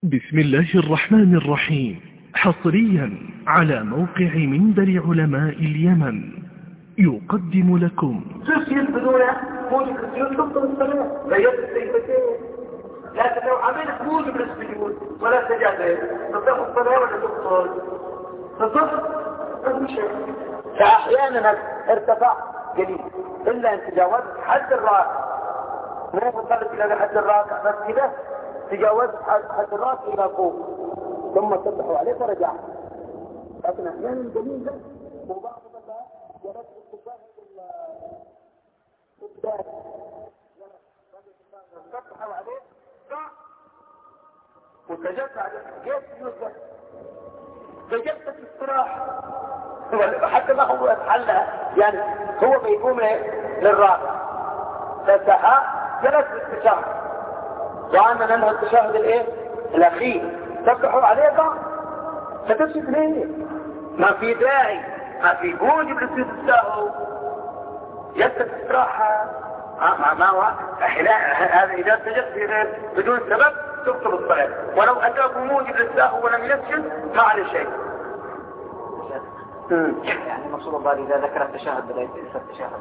بسم الله الرحمن الرحيم. حصريا على موقع منبر علماء اليمن يقدم لكم سوسيس بدونه موجب للسجود تبطل الصلاة بيت السيفتين لكن لو عملت موجب للسجود ولا سجادة تبطل الصلاة ولا تبطل تصف شيء. فأحيانا ارتفع قليل إلا أن تجاوزت حد الراكع، مو وصلت إلى حد الراكع بس كده تجاوزت حد الراكع إلى فوق ثم تفتحوا عليه فرجعت. لكن أحيانا قليل وبعض الله ورد فتحوا عليه وسجدت عليه كيف يوسف سجدت في استراحة حتى ما هو يتحلى، يعني هو بيقوم للراحة فتحى جلس للتشهد وعندنا ننهى التشهد الاخير تفتحوا عليه بعض فتسجد ليه؟ ما في داعي، ما في موجب للسجود السهو يسجد استراحة ما هو هذا إذا سجدت بدون سبب تبطل الصلاة، ولو أتاكم موجب للسهو ولم يسجد ما عليه شيء. يعني مقصود الله إذا ذكر التشهد بدأ ينسى التشهد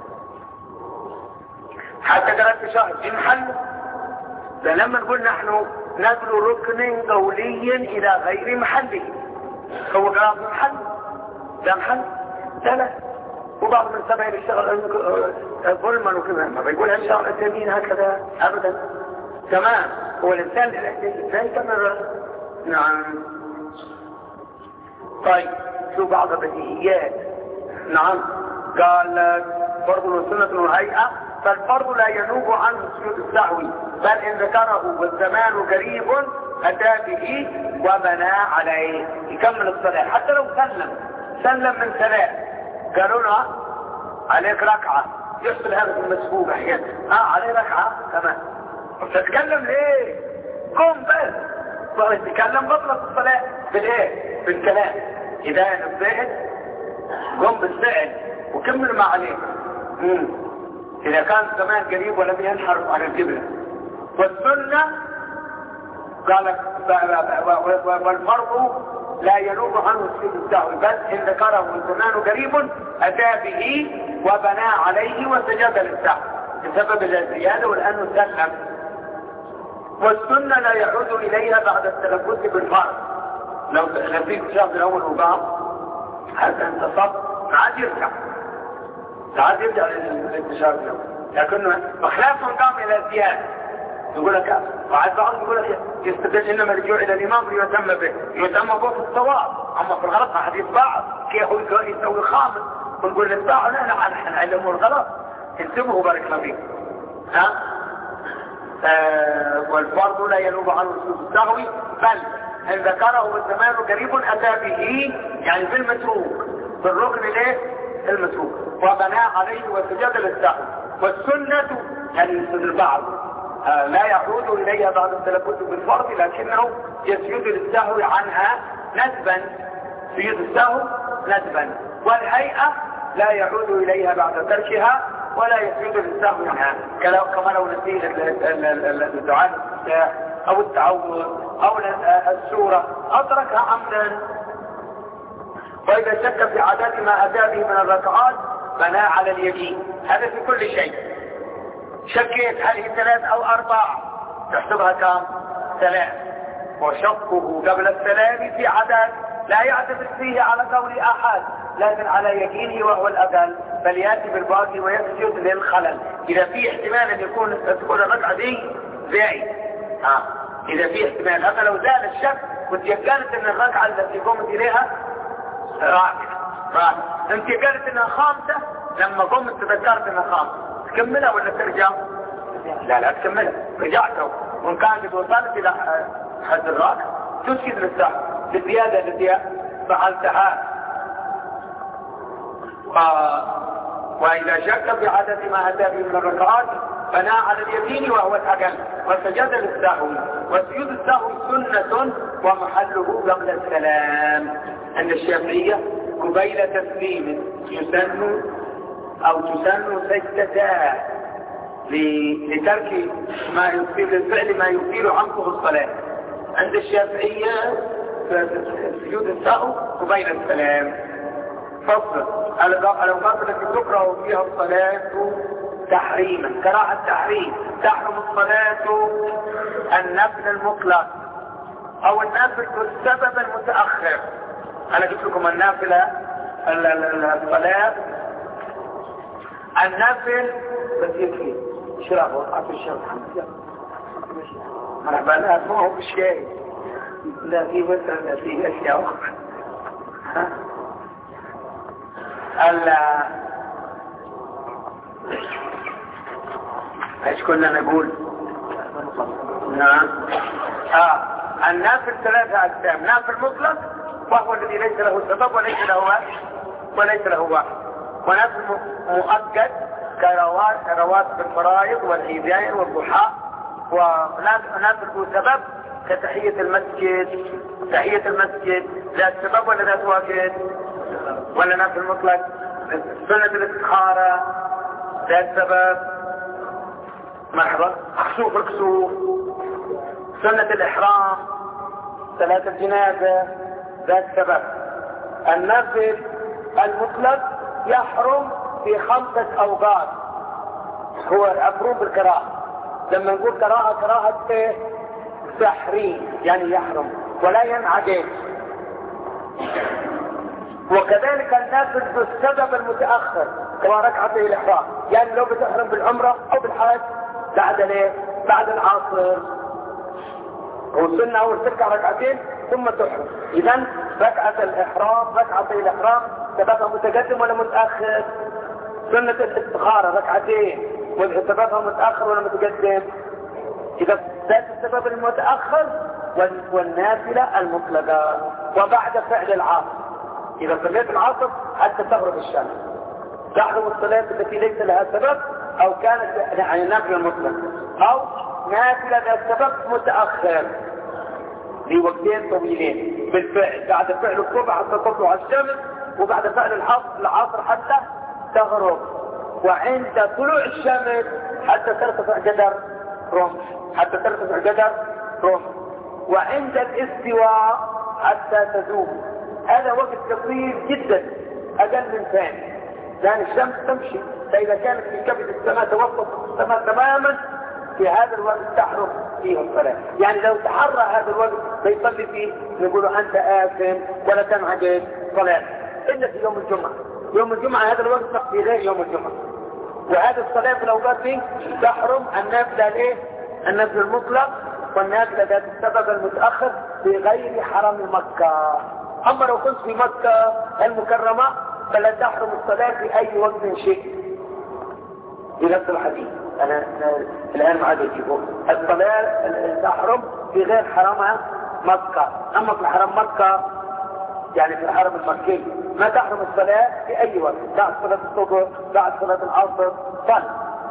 حتى ذكر التشهد في محل. لما نقول نحن نقل ركن قوليا إلى غير محله، هو قال في محل ده محل ثلاث وبعض من سبع يشتغل ظلما وكذا ما بيقول ان شاء الله التمين هكذا ابدا. تمام، هو الانسان لا يكمل. نعم. طيب شو بعض البديهيات. نعم، قال فرض وسنة وهيئة، فالفرض لا ينوب عنه سجود السهو، بل ان ذكره والزمان قريب اتى به وبنى عليه يكمل الصلاة. حتى لو سلم من صلاة قالوا له عليك ركعة يحصل هذا في المسبوق احيانا عليه ركعة كمان تتكلم ليه؟ قم بس تتكلم بطلت الصلاة بالايه؟ بالكلام. اذا نبهت قم بالفعل وكمل ما عليك. اذا كان زمان قريب ولم ينحرف عن القبلة. والسنة قالت والفرض لا ينوب عنه سجود السهو، بل ان ذكره الزمان قريب اتى به وبنى عليه وسجد للسهو بسبب الزياده والان سلم. والسنه لا يعود اليها بعد التلبس بالفرض. لو فيك الشهر الاول وبعض حتى انتصب عاد يرجع للانتشار الاول، لكنه بخلاف من قام الى الزياده يقول لك. وعاد بعض يقول لك يستدل انما الرجوع الى الامام ليتم به، يتم به في الصواب، اما في الغلط حديث بعض كيف يسوي خامس ونقول للباع لا نحن نعلمه الغلط انتبهوا بارك الله فيكم. والفرض لا ينوب عنه سجود السهو، بل ان ذكره الزمان قريب اتى به، يعني في المتروك في الركن المتروك وبنى عليه وسجد للسهو. والسنه يعني يسجد البعض لا يعود إليها بعد التلبس بالفرض، لكنه يسجد للسهو عنها ندبا، سجود السهو ندبا. والهيئة لا يعود إليها بعد تركها ولا يسجد للسهو عنها، كما لو نسيه الدعاء أو التعوذ أو السورة أتركها عمدا. وإذا شك في عدد ما أتى به من الركعات بنى على اليقين. هذا في كل شيء. شكيت هل هي 3 أو 4 تحسبها كم؟ 3. وشكه قبل السلام في عدد لا يعتمد فيه على قول أحد لكن على يقينه وهو الأقل، بل يأتي بالباقي ويسجد للخلل. إذا في احتمال أن تكون الركعة دي زائد إذا في احتمال. هذا لو زال الشك وتيقنت أن الركعة التي قمت إليها رابعة انت قالت أنها 5 لما قمت تذكرت أنها 5 تكملها ولا ترجع؟ لا تكملها، رجعته. وان كانت وصلت الى حد الراكع تسجد للسهو بالزياده التي فعلتها. واذا شك في عدد ما اتى به من الركعات بنى على اليمين وهو الاقل وسجد للسهو. وسجود السهو سنه ومحله قبل السلام. عند الشافعيه قبيل تسليم تسن سجدتان لترك ما يثير للفعل ما يثير عنقه الصلاة. عند الشافعية سجود السهو وبين السلام. فصل الأوقات التي تكره فيها الصلاة تحريما. كراهة التحريم: تحرم الصلاة النفل المطلق أو النافل بالسبب المتأخر. أنا جبت لكم النافلة الصلاة النافل بس يكفي شراب وقعت الشرب مرحبا. لا ما هو بشيء، لا في مثلا في أشياء أخرى. ايش كنا نقول؟ نعم. النافل 3 أقسام: نافل مطلق وهو الذي ليس له سبب وليس له واحد، ونافل مؤكد كرواتب الفرائض والعيدين والضحى، ونافل ذو سبب كتحية المسجد. تحية المسجد ذات سبب ولا ذات واجب؟ ولا نافل مطلق؟ سنة الاستخارة ذات سبب. مرحبا. خسوف الكسوف، سنة الإحرام، صلاة الجنازة ذات سبب. النافل المطلق يحرم في 5 أوقات، هو المفروض بالكراهة. لما نقول كراهة تحريم يعني يحرم ولا ينعقد. وكذلك النافل بالسبب المتأخر كما ركعتي الإحرام، يعني لو بتحرم بالعمرة أو بالحج بعد العصر، وصلنا أول تركع ركعتين ثم تحرم. إذن ركعتي الإحرام سببها متقدم ولا متأخر؟ سنة الاستخارة ركعتين سببها متأخر ولا متقدم؟ إذا ذات السبب المتأخر والنافلة المطلقة. وبعد فعل العصر، إذا صليت العصر حتى تغرب الشمس تحرم الصلاة التي ليس لها سبب، أو كانت يعني نافلة مطلقة أو نافلة ذات سبب متأخر لوقتين طويلين بالفعل، بعد فعل الصبح حتى تطلع الشمس، وبعد فعل العصر حتى تغرب، وعند طلوع الشمس حتى ترتفع جدر رمح، وعند الاستواء حتى تزول. هذا وقت قصير جدا، أقل من ثانية، لأن الشمس تمشي، فإذا كانت في كبد السماء توسط السماء تماما في هذا الوقت تحرم فيه الصلاة. يعني لو تحرى هذا الوقت فيصلي فيه نقول أنت آثم ولا تنعقد صلاة إلا في يوم الجمعة. يوم الجمعة هذا الوقت في غير يوم الجمعة، وهذه الصلاة في الأوقات دي تحرم النافلة النافلة المطلق والنافلة ذات السبب المتأخر في غير حرم مكة. أما لو كنت في مكة المكرمة فلا تحرم الصلاة في أي وقت شيء. بنفس الحديث أنا الآن ما عاد يجيبه الصلاة تحرم في غير حرمها مكة. أما في حرم مكة يعني في الحرم المكي ما تحرم الصلاة في أي وقت، بعد صلاة الصبح بعد صلاة العصر صل.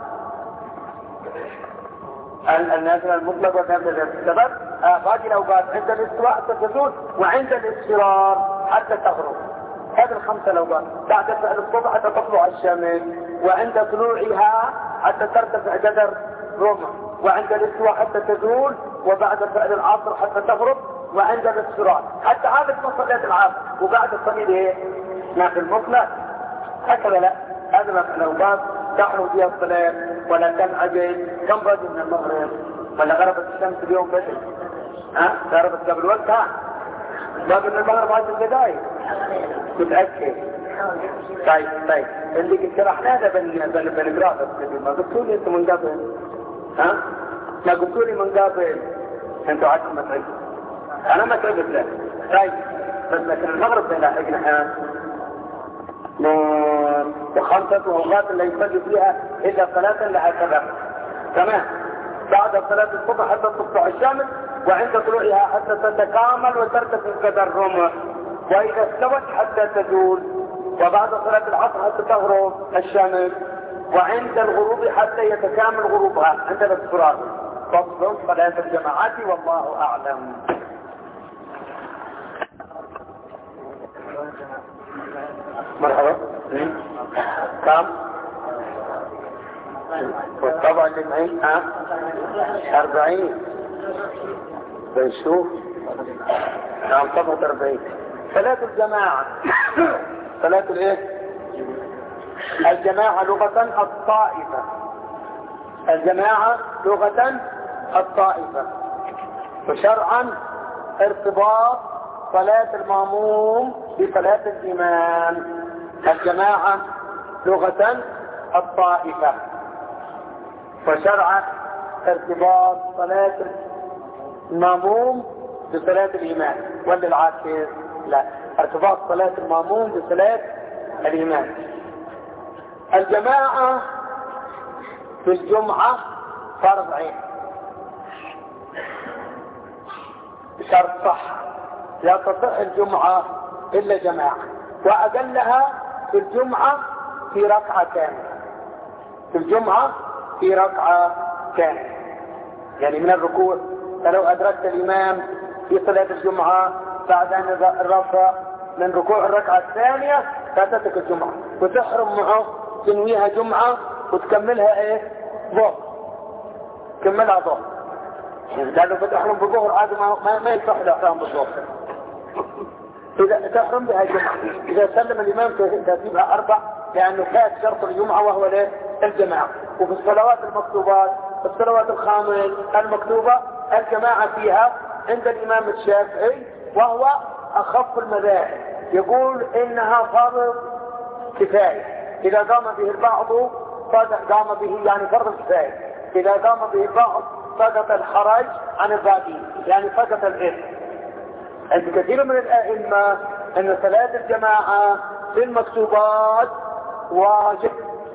النافلة المطلق والنافلة ذات السبب باقي الأوقات عند الاستواء حتى تزول، وعند الاصفرار حتى تغرب. هذه ال5 الأوقات بعد فعل الصبح حتى تطلع الشمس، وعند طلوعها حتى ترتفع جدر رمح، وعند الاستواء حتى تزول، وبعد فعل العصر حتى تغرب، وعند الاصفرار حتى عادت صلاة العصر، وبعد الصلاة نافل مطلق. هكذا لا، هذا ما في الأوقات تحرم فيها الصلاة ولا تنعجل. كم بقي من المغرب ولا غربت الشمس اليوم بدري؟ غربت قبل وقتها، باقي من المغرب 10 دقائق متأكد. طيب اللي كنت شرحنا هذا بالجرافيك ما قلتوا لي انتم من قبل؟ ما قلتوا لي من قبل انتوا عادكم ما تعرفوا، انا ما تعرفت له. طيب بس لكن المغرب لاحقنا و5 أوقات اللي يصلي فيها إلا 3 لها سبب. تمام. بعد صلاة الصبح حتى تطلع الشمس، وعند طلوعها حتى تتكامل وترتفع قدر الرمح، وإذا استوت حتى تزول، وبعد صلاة العصر حتى تغرب الشمس، وعند الغروب حتى يتكامل غروبها عند الاصفرار. فصل صلاة الجماعات والله أعلم. مرحبا. كم؟ والطبع اللي معي 40. بنشوف. نعم صفحة 40. صلاة الجماعة. صلاة الايه؟ الجماعة لغة الطائفة. الجماعة لغة الطائفة، وشرعا ارتباط صلاة المأموم بصلاة الإمام. الجماعة لغة الطائفة، وشرعا ارتباط صلاة المأموم بصلاة الإمام. ولا العكس؟ لا، ارتباط صلاة المأموم بصلاة الإمام. الجماعة في الجمعة فرض عين، شرط صح، لا تصح الجمعة إلا جماعة، وأقلها في الجمعة في ركعة كاملة. في الجمعة في ركعة كاملة، يعني من الركوع. فلو أدركت الإمام في صلاة الجمعة بعد أن الرفع من ركوع الركعة الثانية فاتتك الجمعة، وتحرم معه تنويها جمعة وتكملها ايه؟ ظهر. كملها ظهر، لأنه بتحرم بالظهر عادي ما يصح الإحرام بالظهر. إذا تحرم بها جمعة، إذا سلم الإمام ترتيبها 4، لأنه فات شرط الجمعة وهو الجماعة. وفي الصلوات المكتوبات، في الصلوات الخامس المكتوبة الجماعة فيها عند الإمام الشافعي، وهو أخف المذاهب، يقول إنها فرض كفاية. إذا قام به البعض قام به يعني فرض كفاية، إذا قام به البعض سقط الحرج عن الباقي، يعني سقط الإثم. عند كثير من الأئمة أن صلاة الجماعة في المكتوبات واجب.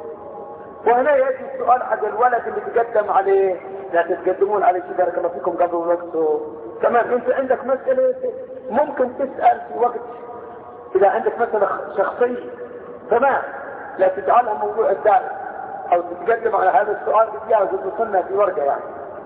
وهنا يجي السؤال حق الولد اللي تقدم عليه، لا تتقدمون عليه شيء بارك الله فيكم قبل وقته. كمان انت عندك مسألة ممكن تسأل في وقت، إذا عندك مسألة شخصية تمام، لا تجعلها موضوع الدارس أو تتقدم على هذا السؤال بجاوز وتصلنا في ورقة، يعني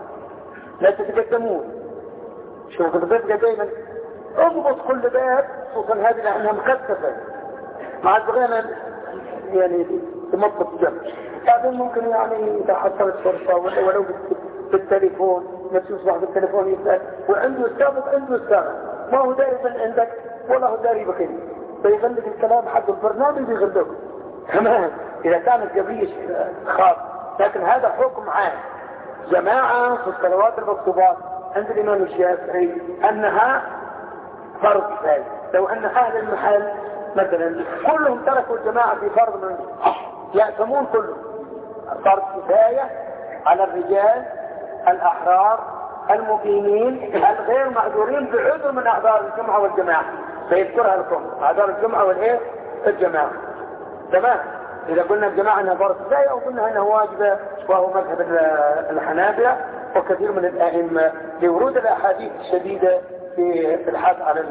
لا تتقدمون. شوف البدء دائما اضبط كل باب، خصوصا هذه لأنها مكثفة مع البغينا يعني تمطط جنب. بعدين ممكن يعني إذا حصلت فرصة ولو بالتليفون، نفسه يصبح بالتليفون يسأل، وعنده السابق عنده السابق، ما هو داري من عندك ولا هو داري بك، فيغلق الكلام حق البرنامج يغلقه. تمام إذا كانت قضية خاص، لكن هذا حكم عام. جماعة في الصلوات المكتوبات عند الإمام الشافعي أنها فرض كفاية. لو أن أهل المحل مثلا كلهم تركوا الجماعة في فرض من يأثمون كلهم، فرض كفاية على الرجال الأحرار المقيمين الغير معذورين بعذر من أعذار الجمعة والجماعة، فيذكرها لكم أعذار الجمعة والإيه؟ الجماعة. تمام. إذا قلنا الجماعة أنها فرض كفاية أو قلنا أنها واجبة، وهو مذهب الحنابلة وكثير من الأئمة لورود الأحاديث الشديدة في الحث على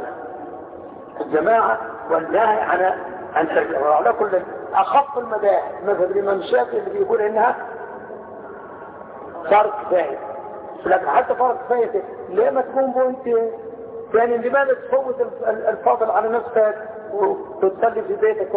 الجماعة والنهي عن تركها. وعلى كل أخف المذاهب مذهب الإمام الشافعي اللي بيقول إنها فرض كفاية. لكن حتى فرض كفاية ليه ما تكون بنت يعني لماذا تفوت الفضل على نفسك وتصلي في بيتك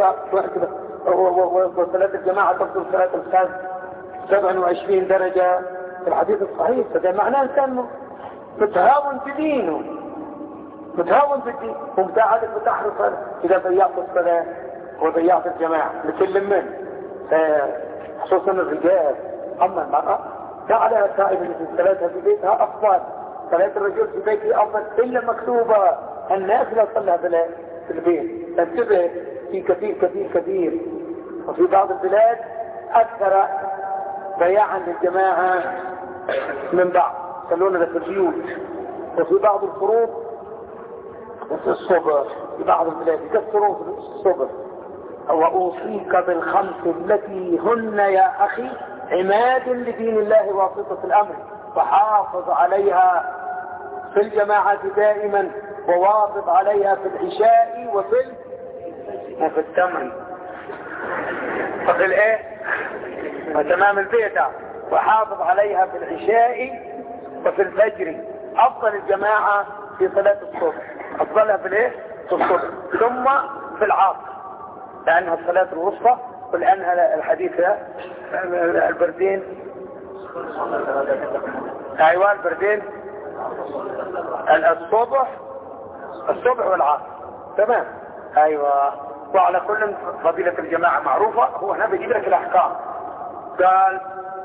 وصلاة الجماعة تفضل صلاة الخمس 27 درجة في الحديث الصحيح. فده معناه إنسان متهاون في دينه، متهاون في الدين، ومتعادل بتحرص إذا ضيعت الصلاة وضيعت الجماعة لكل من خصوصا الرجال. أما المرأة جعلها سائبة في صلاتها في بيتها أفضل، صلاة الرجل في بيته أفضل إلا مكتوبة. الناس لا تصلها في البيت. انتبه في كثير كثير كثير، وفي بعض البلاد أكثر ضياعا للجماعة من بعض يصلون في البيوت، وفي بعض الفروض في الصبر في بعض البلاد يكثرون في الصبر. وأوصيك بالخمس التي هن يا أخي عماد لدين الله واسطة الأمر، فحافظ عليها في الجماعة دائما، وواظب عليها في العشاء وفي التمر وفي الايه وتمام البيت، وحافظ عليها في العشاء وفي الفجر. أفضل الجماعة في صلاة الصبح، أفضلها في الايه في الصبح، ثم في العصر لأنها الصلاة الوسطى، ولأنها الحديث البردين أيوة البردين الصبح والعصر. تمام. ايوه. وعلى كل فضيلة الجماعة معروفة. هو هنا بيجيب لك الاحكام. قال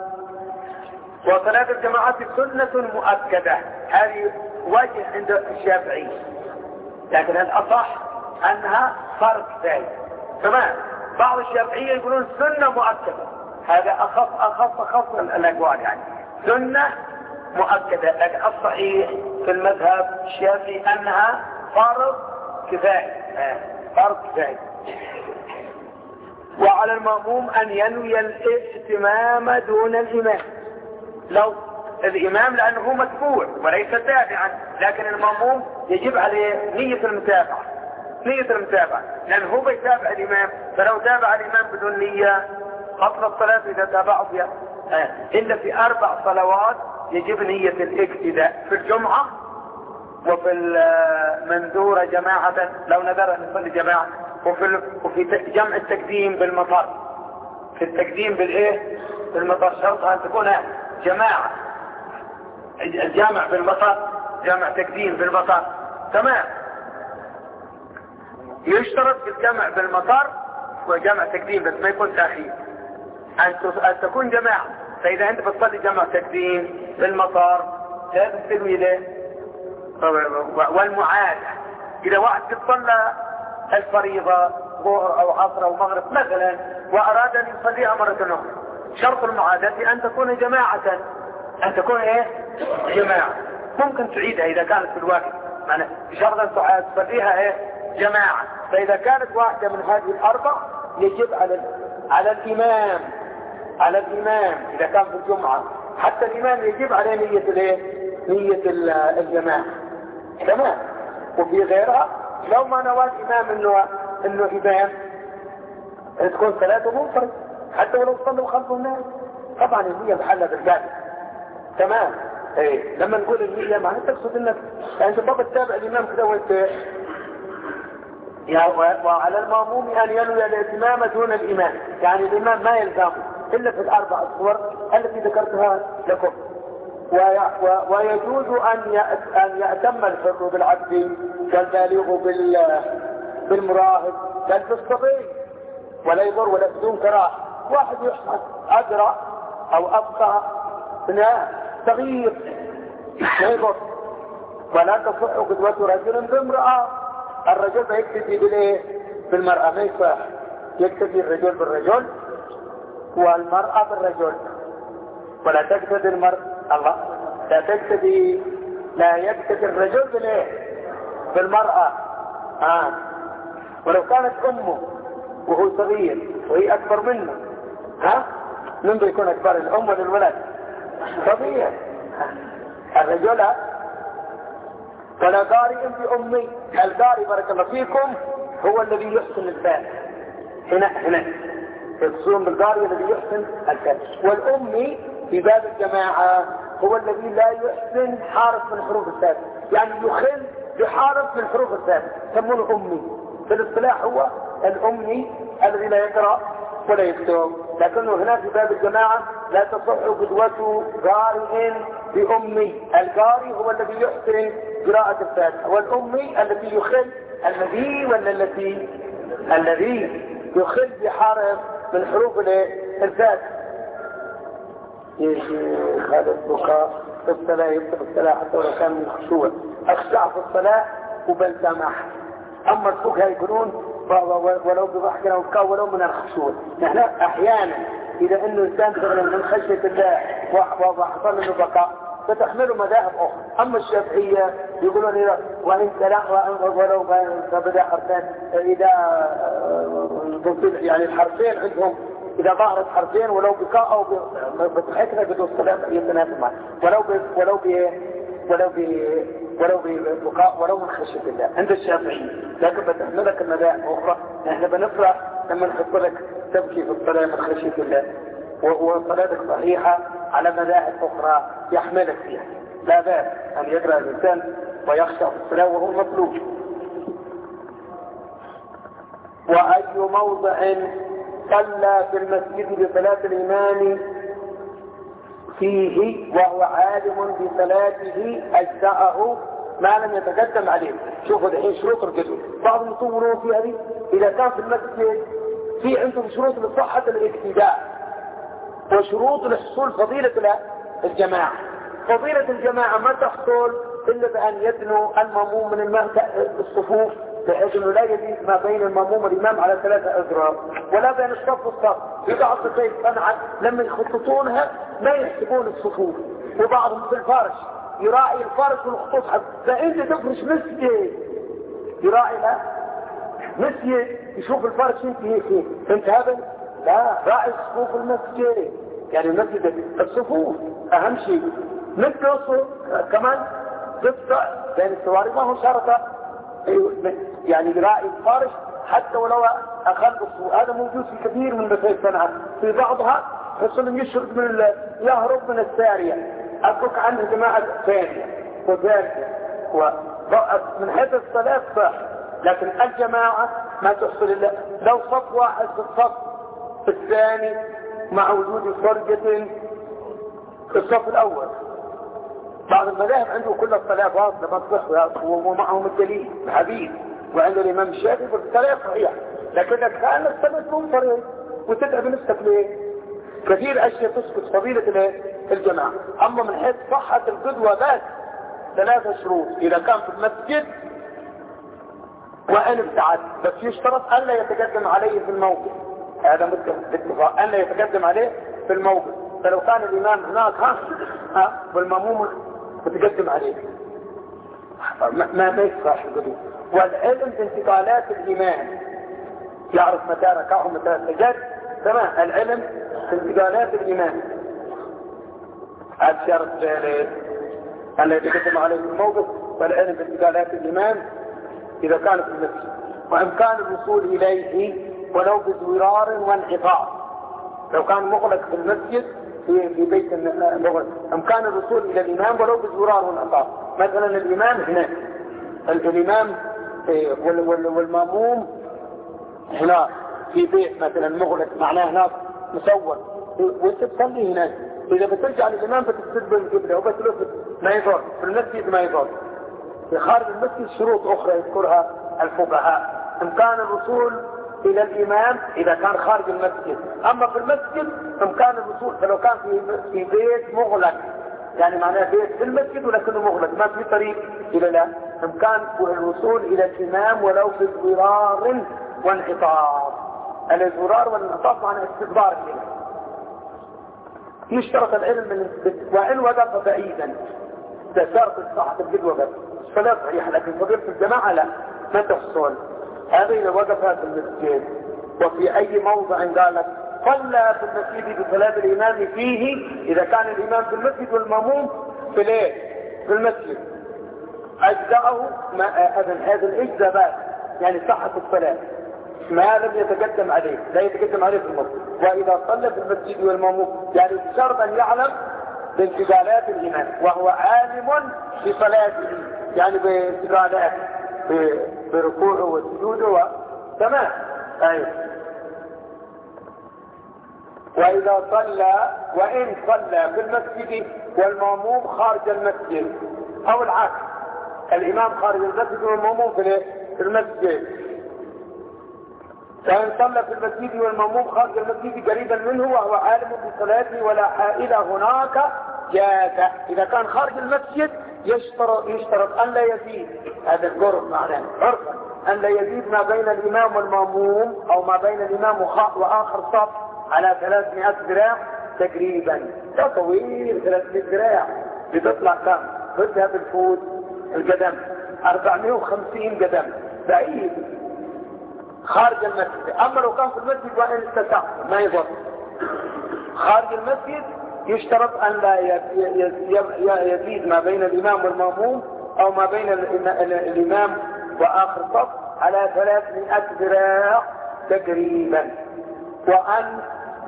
وصلاة الجماعة سنة مؤكدة. هذه وجه عند الشافعي، لكن الأصح أنها فرض كفاية. تمام. بعض الشافعية يقولون سنة مؤكدة، هذا أخف الأقوال، يعني سنة مؤكدة، لكن الصحيح في المذهب الشافعي أنها فرض كفاية. فرض كفاية. وعلى المأموم أن ينوي الائتمام دون الإمام. لو الإمام لأنه متبوع وليس تابعا، لكن المأموم يجب عليه نية المتابعة. نية المتابعة لأنه هو بيتابع الإمام، فلو تابع الإمام بدون نية قبل الصلاة إذا تابعوا فيها إلا في 4 صلوات يجب نية الاقتداء: في الجمعة وفي المنذورة جماعة لو نذر أن يصلي جماعة، وفي جمع التقديم بالمطر. في التقديم بالإيه؟ بالمطر شرط أن تكون جماعة. الجامع بالمطر جمع تقديم بالمطر. تمام. يشترط في الجمع بالمطر وجمع تقديم بس ما يكون تأخير، أن تكون جماعة. فإذا أنت بتصلي جمع تقديم بالمطر لازم تنوي له. والمعادة إذا واحد تصلى الفريضة ظهر أو عصر أو مغرب مثلا وأراد أن يصليها مرة أخرى، شرط المعادة أن تكون جماعة. أن تكون إيه؟ جماعة. ممكن تعيدها إذا كانت في الوقت، يعني بشرط أن تصليها إيه؟ جماعة. فإذا كانت واحدة من هذه ال4 يجب على الإمام إذا كان في الجمعة حتى الإمام يجب عليه نية الايه؟ نية الجماعة. تمام. وفي غيرها لو ما نوى الإمام إنه إمام تكون صلاته منفرد حتى ولو صلوا خلف الناس، طبعا النية محلة بالذات. تمام. ايه لما نقول النية معناها تقصد انك يعني انت ما بتتابع الإمام كده وانت وعلى المأموم أن ينوي الائتمام دون الإمام، يعني الإمام ما يلزمه إلا في ال4 الصور التي ذكرتها لكم. ويجوز أن يأتم الحر بالعبد كالبالغ بالمراهق بل بالصبي ولا يضر ولا بدون كراهة. واحد يحصل أجرى أو أبقى صغير لا يضر، ولا تصح قدوة رجل بامرأة. الرجل ما يكتفي بالايه؟ بالمرأة، ما يصح يكتفي الرجل بالرجل والمرأة بالرجل، ولا تكتفي الله لا يكتفي الرجل بالايه؟ بالمرأة. ولو كانت امه وهو صغير وهي اكبر منه، من بيكون اكبر، الام ولا الولد؟ صغير. الرجل فلا قارئ بأمي. القارئ بارك الله فيكم هو الذي يحسن الفاتح. هنا يقصدون بالقارئ الذي يحسن الفاتح. والأمي في باب الجماعة هو الذي لا يحسن حرف من حروف الثابت، يعني يخل بحرف من حروف الثابت يسمونه أمي. في الاصطلاح هو الأمي الذي لا يقرأ ولا يكتب، لكنه هنا في باب الجماعة لا تصح قدوة قارئ بأمي. القارئ هو الذي يحسن قراءة الفاتحة، والأمي التي يخل الذي يخل بحرف من حروف الفاتحة. يا شيخ هذا البكاء في الصلاة يكتب الصلاة حتى ولو كان من خشوع. أخشع في الصلاة وبلتمح. أما الفقهاء يقولون ولو بضحك أو بكاء ولو من الخشوع. نحن أحيانا إذا إنه إنسان تغلب من خشية الله وحصل له بكاء فتحمله مذاهب أخرى. أما الشافعية يقولون وإن ولو بدأ حرفين إذا يعني الحرفين عندهم إذا ظهرت حرفين ولو بكاء أو بضحكنا بدو الصلاة يتناسب معه ولو ببكاء ولو من خشية الله عند الشافعي. لكن بتحملك المذاهب أخرى. نحن بنفرح لما نحط لك تبكي في الصلاة من خشية الله وصلاتك صحيحة على مذاهب أخرى يحملك فيها. لا بأس أن يقرأ الإنسان ويخشى في الصلاة وهو مطلوب. وأي موضع صلى في المسجد بصلاة الإمام فيه وهو عالم بصلاته أجزأه ما لم يتقدم عليه. شوفوا الحين شروط القدوة، بعضهم يطولون في هذه. إذا كان في المسجد في عندهم شروط لصحة الاقتداء وشروط لحصول فضيلة الجماعة. فضيلة الجماعة ما تحصل إلا بأن يدنو المأموم من الصفوف بحيث أنه لا يزيد ما بين المأموم والإمام على 3 أذرع، ولا بين الصف والصف. في بعض الشيء صنعت لما يخططونها ما يحسبون الصفوف، وبعضهم في الفرش يراعي الفرش والخطوط حق. فأنت تفرش مسجد يراعي لا مسجد يشوف الفرش انت هيك انت هذا لا راعي صفوف المسجد. يعني المسجد الصفوف أهم شيء. مثل كمان تفتح بين السواري ما هو شرطة يعني يراعي الفرش حتى ولو أخذ الصفوف. هذا موجود في كثير من مساجد صنعاء. في بعضها حصل يشرب من يهرب من السارية، أترك عنه جماعة ثانية وثالثة من حيث الصلاة صح، لكن الجماعة ما تحصل إلا لو صف واحد في الصف الثاني مع وجود فرجة في الصف الأول. بعض المذاهب عنده كل الصلاة باطلة ما تصح ومعهم الدليل الحديث، وعند الإمام الشافعي الصلاة صحيحة، لكن كان الصلاة منفرد وتتعب نفسك ليه؟ كثير أشياء تسقط فضيلة الجماعة. أما من حيث صحة القدوة بس 3 شروط. إذا كان في المسجد وإن ابتعد، بس يشترط أن لا يتقدم عليه في الموقف. هذا متفق أن لا يتقدم عليه في الموقف. فلو كان الإمام هناك والمأموم يتقدم عليه ما يصح القدوة. والعلم بانتقالات الإمام، يعرف متى ركعه ومتى سجد. تمام. العلم بانتقالات الإمام الشرط أن لا يتقدم عليه في الموقف، والعلم بانتقالات الإمام إذا كان في المسجد، وإمكان الوصول إليه ولو بزرار وانحطاط. لو كان مغلق في المسجد في بيت مغلق، إمكان الوصول إلى الإمام ولو بزرار وانحطاط. مثلا الإمام هنا، الإمام والمأموم هنا في بيت مثلا مغلق، معناه هناك مسور، وانت تصلي هناك. إذا بترجع للإمام بتستقبل القبلة وبتلف ما يضر. في المسجد ما يضر. في خارج المسجد شروط أخرى يذكرها الفقهاء. إمكان الوصول إلى الإمام إذا كان خارج المسجد. أما في المسجد إمكان الوصول، فلو كان في بيت مغلق، يعني معناه بيت في المسجد ولكنه مغلق ما في طريق إلى لا، إمكان الوصول إلى الإمام ولو بزرار وانحطاط. الزرار والانحطاط معناه استدبار الإمام. يشترط العلم وإن وقف بعيدا، ده شرط صحة القدوة بس. الصلاة صحيحة، لكن فضيلة الجماعة لا ما تحصل. هذا إذا وقف في المسجد. وفي أي موضع قال لك صلى في المسجد بصلاة الإمام فيه، إذا كان الإمام في المسجد والمأموم في ليه في المسجد أجزأه هذا الإجزاء بس، يعني صحة الصلاة ما لم يتقدم عليه، لا يتقدم عليه في المسجد. وإذا صلى في المسجد والمأموم يعني بشرط أن يعلم بانتقالات الإمام وهو عالم بصلاته، يعني بانتقالات بركوعه وسجوده تمام. أيوه. وإذا صلى وإن صلى في المسجد والمأموم خارج المسجد، أو العكس، الإمام خارج المسجد والمأموم في المسجد. فإن صلى في المسجد والمأموم خارج المسجد قريبا منه وهو عالم بصلاته ولا حائل هناك جاز. إذا كان خارج المسجد يشترط أن لا يزيد، هذا القرب معناه عرفا، أن لا يزيد ما بين الإمام والمأموم أو ما بين الإمام وآخر صف على 300 ذراع تقريبا. ده طويل 300 ذراع بتطلع كم؟ بدها بالفوت القدم 450 قدم بعيد خارج المسجد. أما لو كان في المسجد وإن استطاع ما يضر. خارج المسجد يشترط أن لا يزيد ما بين الإمام والمأموم أو ما بين الإمام وآخر صف على 300 ذراع تقريبا. وأن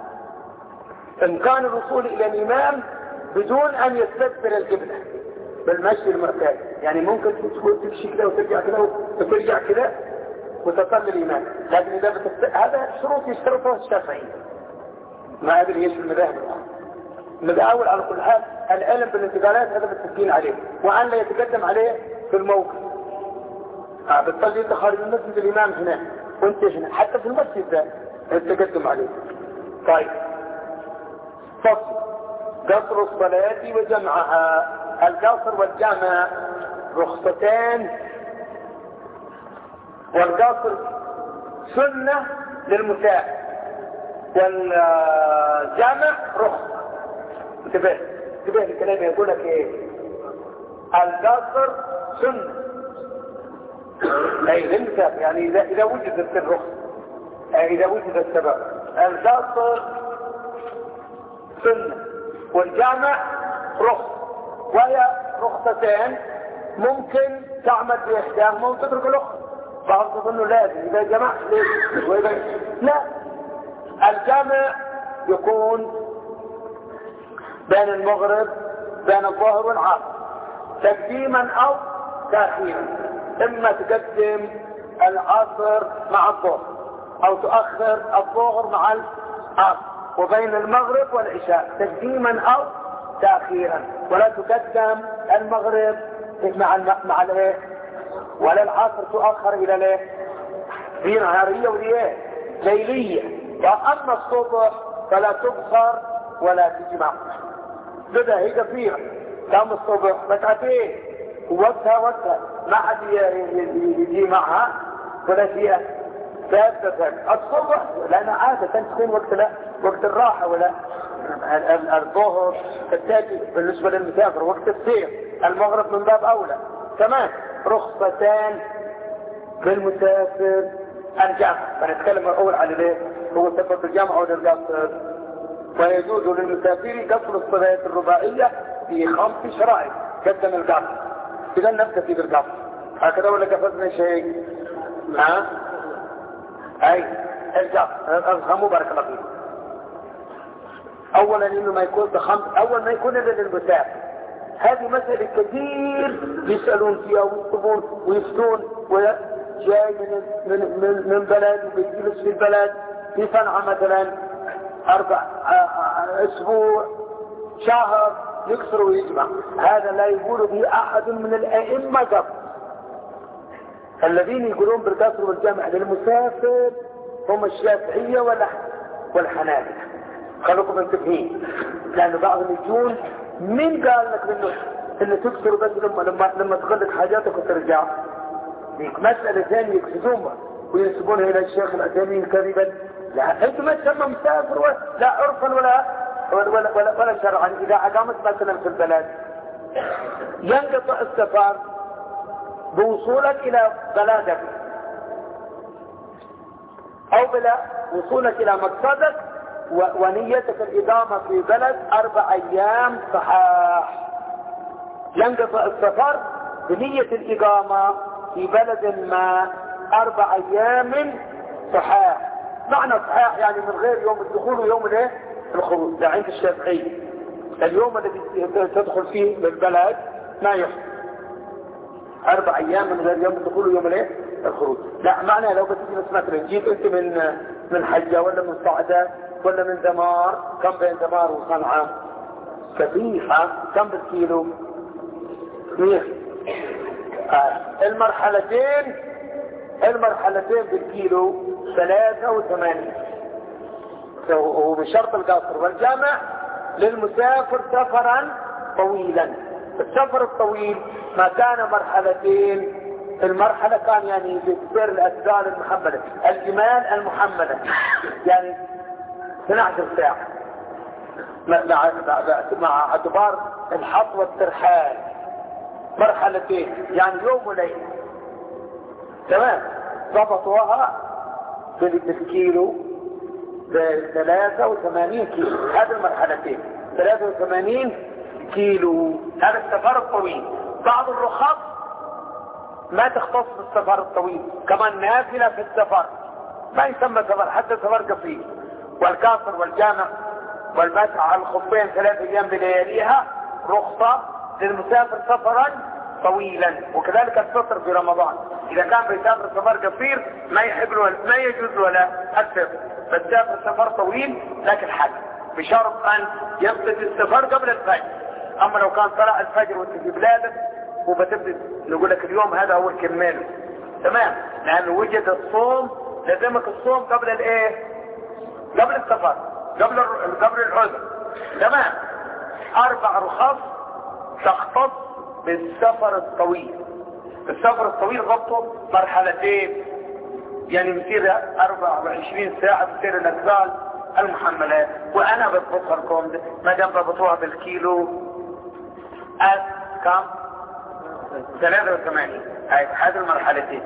إمكان الوصول إلى الإمام بدون أن يستدبر القبلة بالمشي المعتاد، يعني ممكن تمشي كده وترجع كده وترجع كده وتصل الإمام، لكن إذا هذا شروط يشترطها الشافعي، ما أدري إيش المذاهب الآن. من الأول على كل حال العلم بالانتقالات هذا متفقين عليه، وأن لا يتقدم عليه في الموقف. بتصلي انت خارج المسجد الإمام هنا وانت هنا، حتى في المسجد ده يتقدم عليه. طيب فصل قصر الصلاة وجمعها. القصر والجمع رخصتان، والقصر سنة للمسافر والجمع رخصة. انتبه الكلام يقول لك ايه؟ القصر سنة اي للمسافر، يعني اذا وجدت الرخصة، اذا وجد السبب. القصر سنة والجامع رخصة، وهي رخصتين ممكن تعمل بإحداهما وتترك الأخرى. بعض تظنه لازم إذا جمعت لا، الجامع يكون بين المغرب بين الظهر والعصر تقديما أو تأخيرا، إما تقدم العصر مع الظهر أو تؤخر الظهر مع العصر، وبين المغرب والعشاء تقديما او تاخيرا، ولا تقدم المغرب مع الايه، ولا العصر تؤخر الى الايه، دي نهاريه ودي ليليه. واما الصبح فلا تبصر ولا تجمع. كده هي كثيره. قام الصبح ركعتين وقتها ما حد يجي معها ولا فيها ثابتة. الصبح لأن عادة تكون وقت الراحة، ولا الظهر تأتي بالنسبة للمسافر وقت السير، المغرب من باب أولى. كمان رخصتان للمسافر الجامع، فنتكلم الأول عن الايه، هو سفر الجامع أو للقصر. ويجوز للمسافر قصر الصلاة الرباعية في 5 شرائط. قدم القصر، إذا نبتدي بالقصر هكذا ولا قفزنا شيء؟ ها؟ اي الجصر افهموا بارك الله فيكم. اولا انه ما يكون اول ما يكون الا للمسافر. هذه مسألة كثير يسألون فيها ويطلبون ويفتون، وجاي من بلد وبيجلس في البلد في صنعاء مثلا 4 اسبوع شهر يكسر ويجمع. هذا لا يقول به احد من الائمة قبل. الذين يقولون بالقصر والجمع للمسافر هم الشافعية والحنابلة. خلوكم منتبهين، لأنه بعضهم يجون مين قال لك انه تكسر بس لما تخلق حاجاتك وترجع؟ مسألة ثانية يقصدون وينسبونها إلى الشيخ العثيمين كذبا. لا، انتم ما تسمى مسافر لا عرفا ولا شرعا. إذا أقامت مثلا في البلد ينقطع السفر بوصولك الى بلدك او بلا وصولك الى مقصدك ونيتك الإقامة في بلد 4 أيام صحاح. ينقطع السفر بنية الإقامة في بلد ما 4 أيام صحاح. معنى صحاح يعني من غير يوم الدخول ويوم الايه الخروج. ده عند الشافعي اليوم الذي تدخل فيه للبلد ما يحصل 4 أيام من غير يوم الدخول ويوم الايه الخروج. لا معنى لو بتجي مثلا جيت انت من حجة ولا من صعدة ولا من دمار، كم بين دمار وصنعاء؟ كثيفة. كم بالكيلو؟ 100. المرحلتين بالكيلو 83. وبشرط القصر والجامع للمسافر سفرا طويلا. السفر الطويل ما كان مرحلتين، المرحلة كان يعني بسير الأسفال المحملة، الجمال المحملة يعني 12 ساعة مع اعتبار الحط والترحال. مرحلتين يعني يوم وليلة. تمام. ضبطوها بالكيلو ب 83 كيلو. هذه المرحلتين 83 كيلو. هذا السفر الطويل. بعض الرخص ما تختص بالسفر الطويل، كمان نافلة في السفر ما يسمى سفر، حتى سفر قصير. والقاصر والجامع والمسح على الخفين 3 أيام بلياليها رخصة للمسافر سفرا طويلا. وكذلك الفطر في رمضان إذا كان بيسافر سفر قصير ما يحب له ما يجوز ولا أكثر، بس سافر سفر طويل لكن حج بشرط ان يبتدي السفر قبل الفجر. اما لو كان طلع الفجر وانت في بلادك وبتبدأ نقول لك اليوم هذا هو الكمال، تمام، لانه وجد الصوم لازمك الصوم قبل الايه؟ قبل السفر، قبل العذر، تمام. 4 رخص تختص بالسفر الطويل. السفر الطويل ضبطه مرحلتين، يعني بتصير 24 ساعة بتصير الأجزال المحملات، وأنا بضبطها لكم ما دام ضبطوها بالكيلو كم؟ 83. هذه المرحلتين،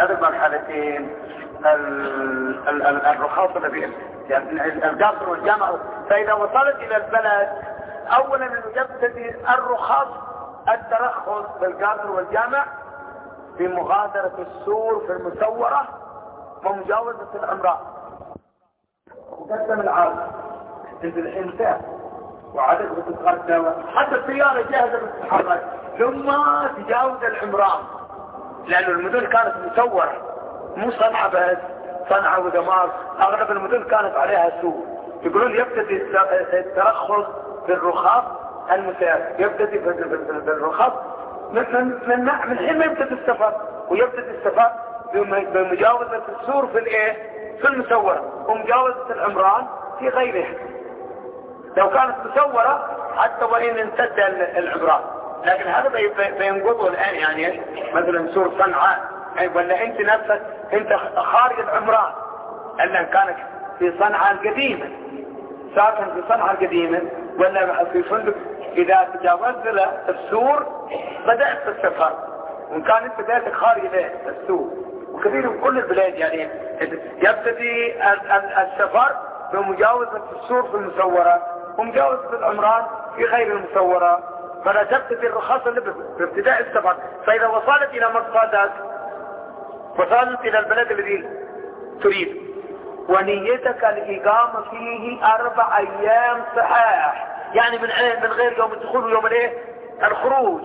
الرخاص الذي يعني القصر والجامع. فإذا وصلت إلى البلد أولا يبتدي الرخاص الترخص بالقصر والجامع بمغادرة السور في المسورة ومجاوزة الأمراض وقدم العرض. انت الحين ساعة وعدد بتتغدى حتى السيارة جاهزة بتتحرك ثم تجاوز العمران، لأن المدن كانت مسورة مو صنعاء بس، صنعاء ودمار أغلب المدن كانت عليها سور. يقولون يبتدي الترخص بالرخاص المسافر، يبتدي بالرخاص من حين ما يبتدي السفر، ويبتدي السفر بمجاوزة السور في الايه؟ في المسورة، ومجاوزة العمران في غيرها. لو كانت مسورة حتى وإن امتد العمران، لكن هذا بينقضه الآن. يعني مثلا سور صنعاء، ولا انت نفسك انت خارج العمران، الا كانت في صنعاء القديمة، ساكن في صنعاء القديمة ولا في فندق، اذا تجاوزت السور بدأت في السفر، وان كان انت ذاتك خارج السور. وكثير من كل البلاد يعني يبتدي السفر بمجاوزة السور في المسورة ومجاوزة العمران في غير المسورة، فلا تبتدي الرخصة اللي بابتداء السفر. فإذا وصلت إلى مقصدك، وصلت إلى البلد الذي تريد، ونيتك الإقامة فيه 4 أيام صحاح، يعني من غير يوم الدخول ويوم الخروج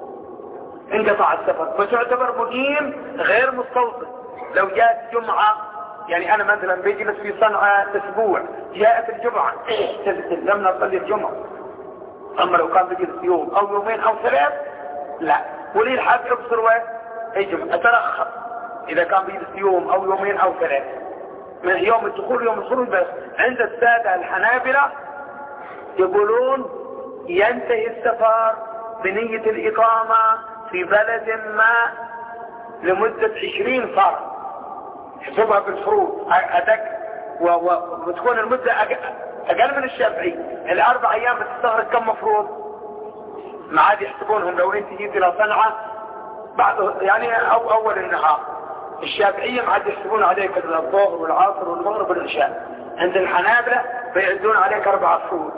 انقطع السفر، فتعتبر مقيم غير مستوطن. لو جاءت جمعة، يعني أنا مثلا بجلس في صنعاء أسبوع، جاءت الجمعة لم نصلي الجمعة. أما لو كان بجلس يوم أو يومين أو 3 لا، ولي الحاج يبصر ويجمع أترخص إذا كان بجلس يوم أو يومين أو 3 من يوم الدخول ويوم الخروج بس. عند السادة الحنابلة يقولون ينتهي السفر بنية الإقامة في بلد ما لمدة 20 فرد، حسبها بالفروض أدك، وتكون المدة أقل من الشافعي. 4 أيام بتستغرق كم مفروض؟ ما عاد يحسبونهم. لو انت جيت إلى صنعاء بعد يعني أول النهار، الشافعية ما عاد يحسبون عليك الظهر والعصر والمغرب والعشاء. عند الحنابلة بيعدون عليك 4 فروض،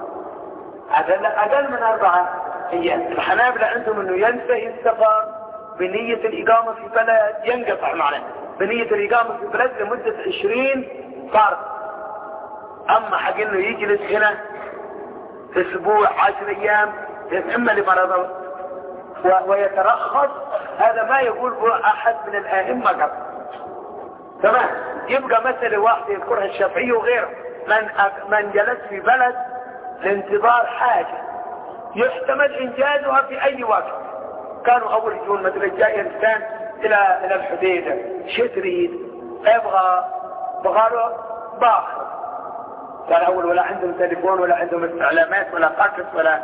أقل من 4 أيام. الحنابلة عندهم أنه ينتهي السفر بنية الإقامة في بلد، ينقطع معنا بنية الإقامة في بلد لمدة 20 فرد. أما حق أنه يجلس هنا أسبوع 10 أيام إما لمرض ويترخص، هذا ما يقول أحد من الآئمة قبل. تمام. يبقى مسألة واحدة يذكرها الشافعي وغيره، من جلس في بلد لانتظار حاجة يحتمل إنجازها في أي وقت. كانوا أول يجون مثلا جاي إنسان إلى الحديدة، شو تريد؟ بغى له باخر. كان أول ولا عندهم تليفون ولا عندهم استعلامات ولا فاكس ولا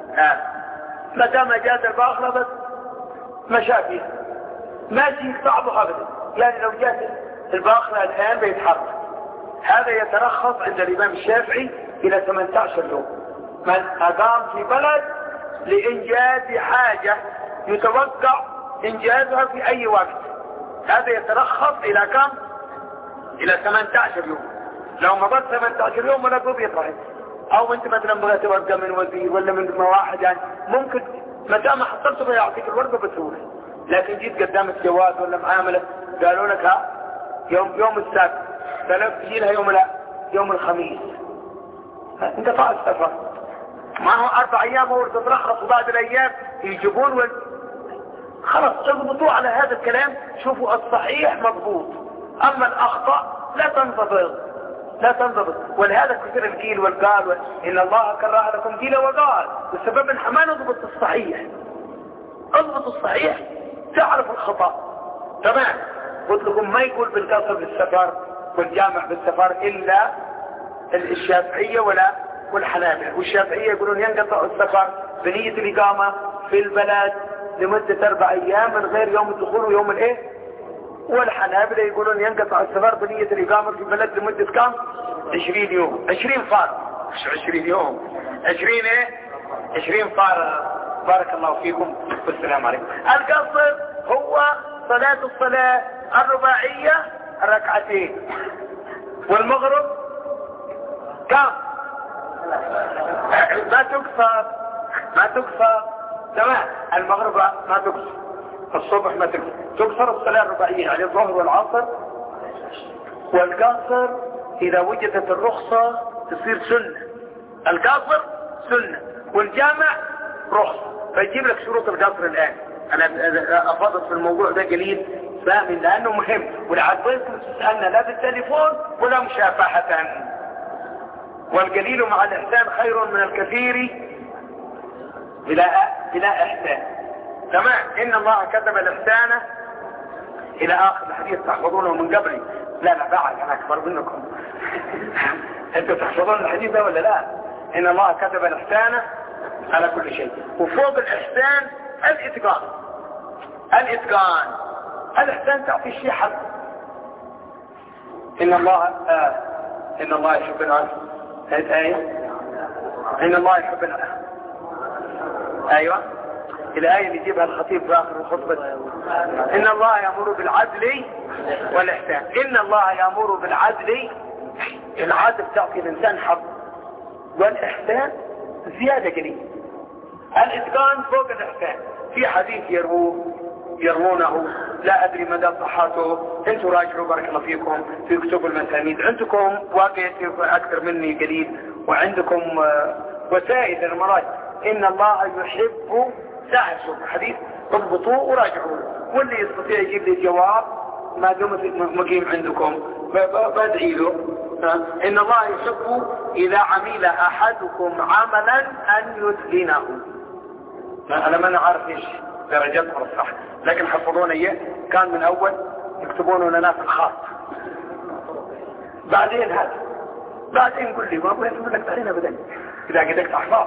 ما دام جاءت الباخرة بس مشاكل ماشي صعبه أبدا. يعني لو جاءت الباخرة الآن بيتحرك. هذا يترخص عند الإمام الشافعي إلى 18 يوم. من أقام في بلد لإنجاز حاجة يتوقع إنجازها في أي وقت، هذا يترخص إلى كم؟ إلى 18 يوم. لو مضت 18 يوم ولا قوب يطلع، أو أنت مثلا بغيت ورقة من وزير ولا من واحد، يعني ممكن متى ما حصلته بيعطيك الورقة بسهولة. لكن جيت قدامك جواز ولا معاملة قالوا لك ها يوم السبت، قالوا تجي لها يوم الخميس، انقطع السفر. ما هو 4 أيام هو تترخص، وبعد الأيام يجيبون خلاص اضبطوا على هذا الكلام. شوفوا الصحيح مضبوط، أما الأخطاء لا تنضبط. لا تنضبط. ولهذا كثير القيل والقال إن الله كره لكم قيل وقال، والسبب إن ما نضبط الصحيح. اضبط الصحيح تعرف الخطأ. تمام. قلت لكم ما يقول بالقصر بالسفر والجامع بالسفر إلا الشافعية والحنابلة. والشافعية يقولون ينقطع السفر بنية الإقامة في البلد لمدة 4 أيام من غير يوم الدخول ويوم الايه. والحنابلة يقولون ينقطع السفر بنية الإقامة في البلد لمدة كم؟ 20 يوم. 20 فار، مش 20 يوم، 20 فار. بارك الله فيكم والسلام عليكم. القصر هو الصلاة الرباعية 2 والمغرب كم؟ ما تكسر. تمام. المغرب ما تكسر، الصبح ما تكسر. تكسر الصلاة الرباعية يعني الظهر والعصر. والقصر إذا وجدت الرخصة تصير سنة. القصر سنة والجامع رخصة. فيجيب لك شروط القصر الآن. أنا أفضل في الموضوع ده قليل فاهم لأنه مهم، ولعبيتكم تسألنا لا بالتليفون ولا مشافهة. والقليل مع الإحسان خير من الكثير بلا إحسان. تمام. إن الله كتب الإحسان إلى آخر الحديث تحفظونه من قبلي. لا بعد أنا أكبر منكم. أنتوا تحفظون الحديث ده ولا لا؟ إن الله كتب الإحسان على كل شيء. وفوق الإحسان الإتقان. الإحسان تعطي الشيء حق. إن الله يحب العدل. آية إن الله يحب العدل. أيوة الآية اللي يجيبها الخطيب في آخر الخطبة. إن الله يأمر بالعدل والإحسان. إن الله يأمر بالعدل. العدل تعطي الإنسان حق، والإحسان زيادة قليل. الإتقان فوق الإحسان. في حديث يروونه لا أدري مدى صحته، انتوا راجعوا بارك الله فيكم في كتب المسانيد. عندكم واقع أكثر مني قليل وعندكم وسائل المراجع. إن الله يحب سعسوا حديث اضبطوه وراجعوا. واللي يستطيع يجيب لي جواب ما دمت مقيم عندكم بدعي له. إن الله يحب إذا عمل أحدكم عملا أن يتقنه. أنا ما عارف إيش درجاتهم الصح، لكن حفظونا إياه. كان من أول يكتبون لنا في الخاص، بعدين قل لي ما أقول لك بعدين أبدا إذا قدرت أحفظ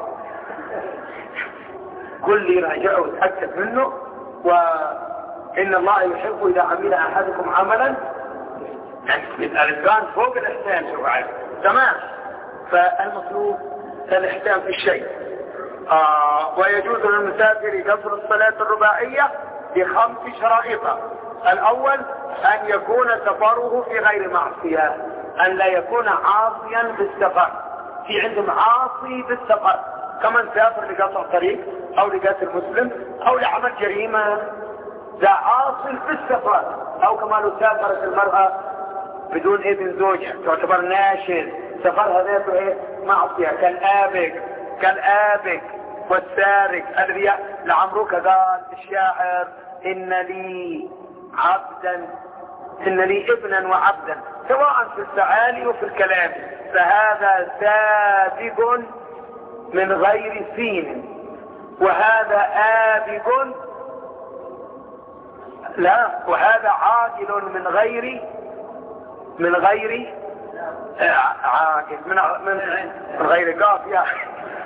قل لي راجعوا وتأكد منه. وإن الله يحب إذا عمل أحدكم عملا الإتقان فوق الإحسان. شوف عارف. تمام. فالمطلوب الإحسان في الشيء. ويجوز للمسافر قصر الصلاة الرباعية ب5 شرائط. الأول أن يكون سفره في غير معصية، أن لا يكون عاصيا بالسفر. في عندهم عاصي بالسفر، كمن سافر لقطع طريق أو لقتل مسلم أو لعمل جريمة، ذا عاصي بالسفر. أو كما لو سافرت المرأة بدون إذن زوجها تعتبر ناشز. سفرها ذاته معصية كالآبك والسارق. الرياء. لعمرك قال الشاعر إن لي ابنا وعبدا سواء في الفعال وفي الكلام، فهذا سابق من غير سين، وهذا آبق وهذا عاقل من غير عاقل من غير قاف يا أخي.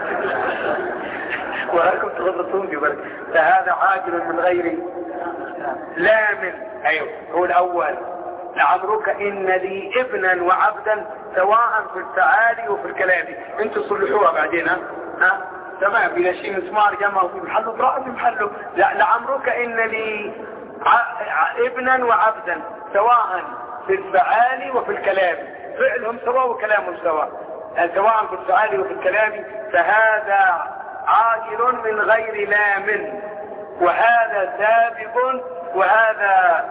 وهلكم تغضطون في بالك. فهذا عاقل من غير لام. أيوه هو الأول. لعمرك إن لي ابنا وعبدا سواء في التعالي وفي الكلام. انتوا صلحوها بعدين. تمام. بلا شيء مسمار جمعه في محله ضرأ في محله. لعمرك إن لي ابنا وعبدا سواء في الفعال وفي الكلام. فعلهم سواء وكلامهم سواء في الفعال وفي الكلام. فهذا عاقل من غير لام، وهذا سابق، وهذا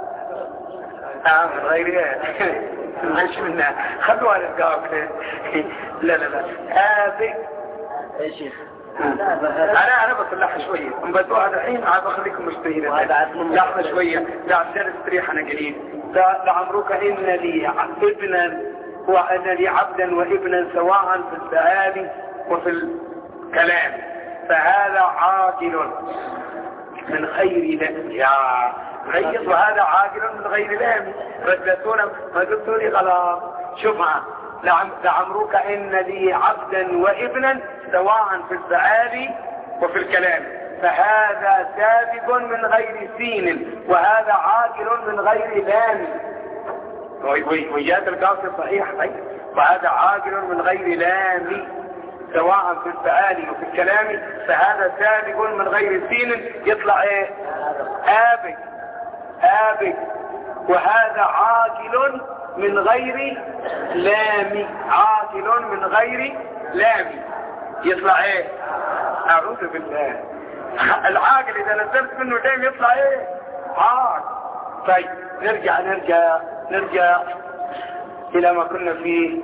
من غير مش منها. خلوها للقاف. لا هذه يا شيخ انا بصلحها شويه بدوها الحين عاد اخليكم مشتهين. لحظه شويه. لا عشان استريح انا قليل. لعمرك ان لي ابنا وأن لي عبدا وابنا سواء في السؤال وفي الكلام، فهذا عاجل من غير لام. يا غيظ، وهذا عاجل من غير لام. رجلتونا ما قلتوا لي خلاص. شوفها، لعمرك إن لي عبدا وابنا سواء في السؤال وفي الكلام، فهذا سابق من غير سين، وهذا عاجل من غير لام. ويجاد القاصر صحيح. طيب، وهذا عاجل من غير لام سواء في السؤال وفي الكلام، فهذا سابق من غير سين، يطلع ايه؟ آبق. وهذا عاجل من غير لام، عاجل من غير لام، يطلع ايه؟ اعوذ بالله. العاقل اذا نزلت منه دايم يطلع ايه؟ عاقل. طيب، نرجع الى ما كنا فيه.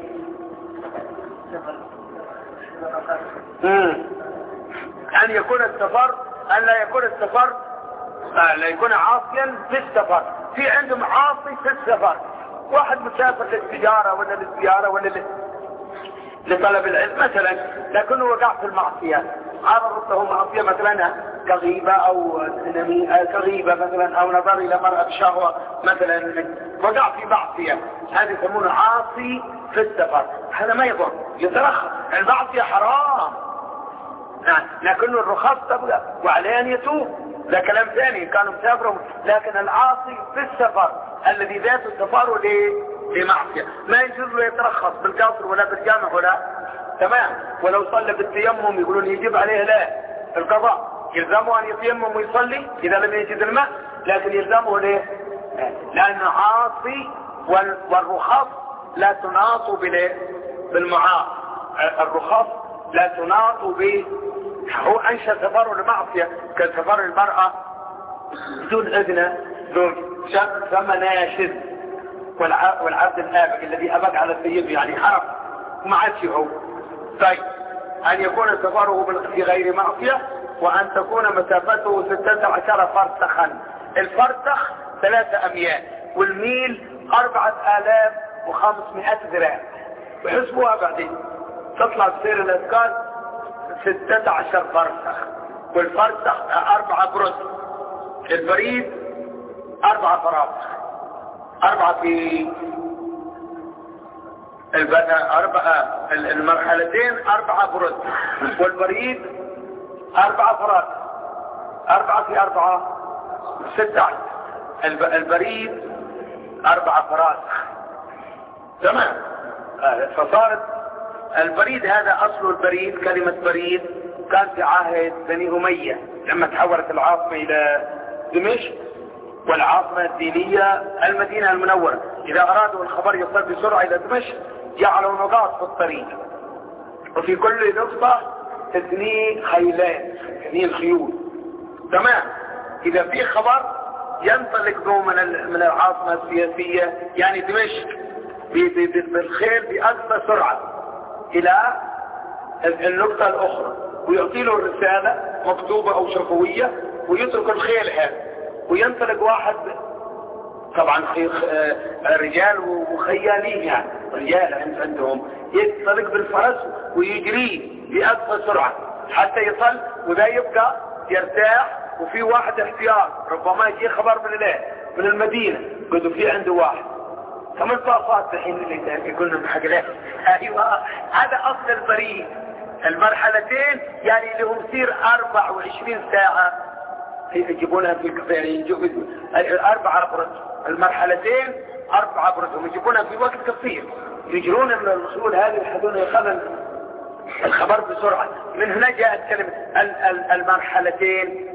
ان يكون السفر، ان لا يكون السفر، لا يكون عاصيا في السفر. في عندهم عاصي في السفر، واحد مسافر للتجارة ولا للزيارة ولا لطلب العلم مثلا، لكنه وقع في المعصية، عرضت له معصية مثلا كغيبة أو كغيبة مثلا، أو نظر إلى مرأة شهوة مثلا، وقع في معصية، هذا يسمونه عاصي في السفر. هذا ما يضر، يترخص. المعصية حرام، لكنه الرخص تبقى وعليه أن يتوب، ده كلام ثاني. كانوا مسافروا، لكن العاصي في السفر الذي ذات سفره لمعصية ما يجوز له يترخص بالقصر ولا بالجامع ولا تمام. ولو صلى بالتيمم يقولون يجب عليه لا القضاء، يلزمه ان يتيمم ويصلي اذا لم يجد الماء، لكن يلزمه ليه؟ لانه عاصي، والرخص لا تناط بالمعاصي. الرخص لا تناط هو انشا سفره لمعصية كسفر المرأة بدون اذن زوج، ثم ناشز. والعبد الآبق الذي أبق على سيده يعني حرف وما عادش هو. طيب، أن يكون سفره في غير معصية، وأن تكون مسافته 16 فرسخا. الفرسخ 3 أميال، والميل 4500 ذراع. وحسبوها بعدين تطلع بسير الأسكان 16 فرسخ، والفرسخ 4 برد، البريد 4 فراسخ، 4 في المرحلتين 4 برد، والبريد 4 فراسخ، 4 في 4 16. البريد 4 فراسخ، تمام. فصارت البريد، هذا اصل البريد. كلمة بريد كان في عهد بني أمية لما تحولت العاصمة الى دمشق، والعاصمة الدينية المدينة المنورة. اذا ارادوا الخبر يصل بسرعة الى دمشق جعلوا نقاط في الطريق، وفي كل نقطة 2 خيلان، 2 خيول، تمام. اذا في خبر ينطلق به من العاصمة السياسية يعني دمشق بالخيل بأقصى سرعة الى النقطة الاخرى، ويعطي له الرسالة مكتوبة او شفوية، ويترك الخيل هذا وينطلق واحد، طبعا رجال وخيالين يعني رجال عندهم، ينطلق بالفرس ويجري بأقصى سرعة حتى يصل، وده يبقى يرتاح. وفي واحد احتياط، ربما يجي خبر من المدينة قدوا في عنده واحد 8 باصات الحين اللي يقولنا محقلات. ايوه، هذا اصل البريد. المرحلتين يعني لهم سير 24 ساعة يجيبونها في الكفاية، 4 برد. المرحلتين 4 برد، يجيبونها في وقت قصير، يجرون الرسول هذه يحدون يخلل الخبر بسرعة. من هنا جاءت كلمة المرحلتين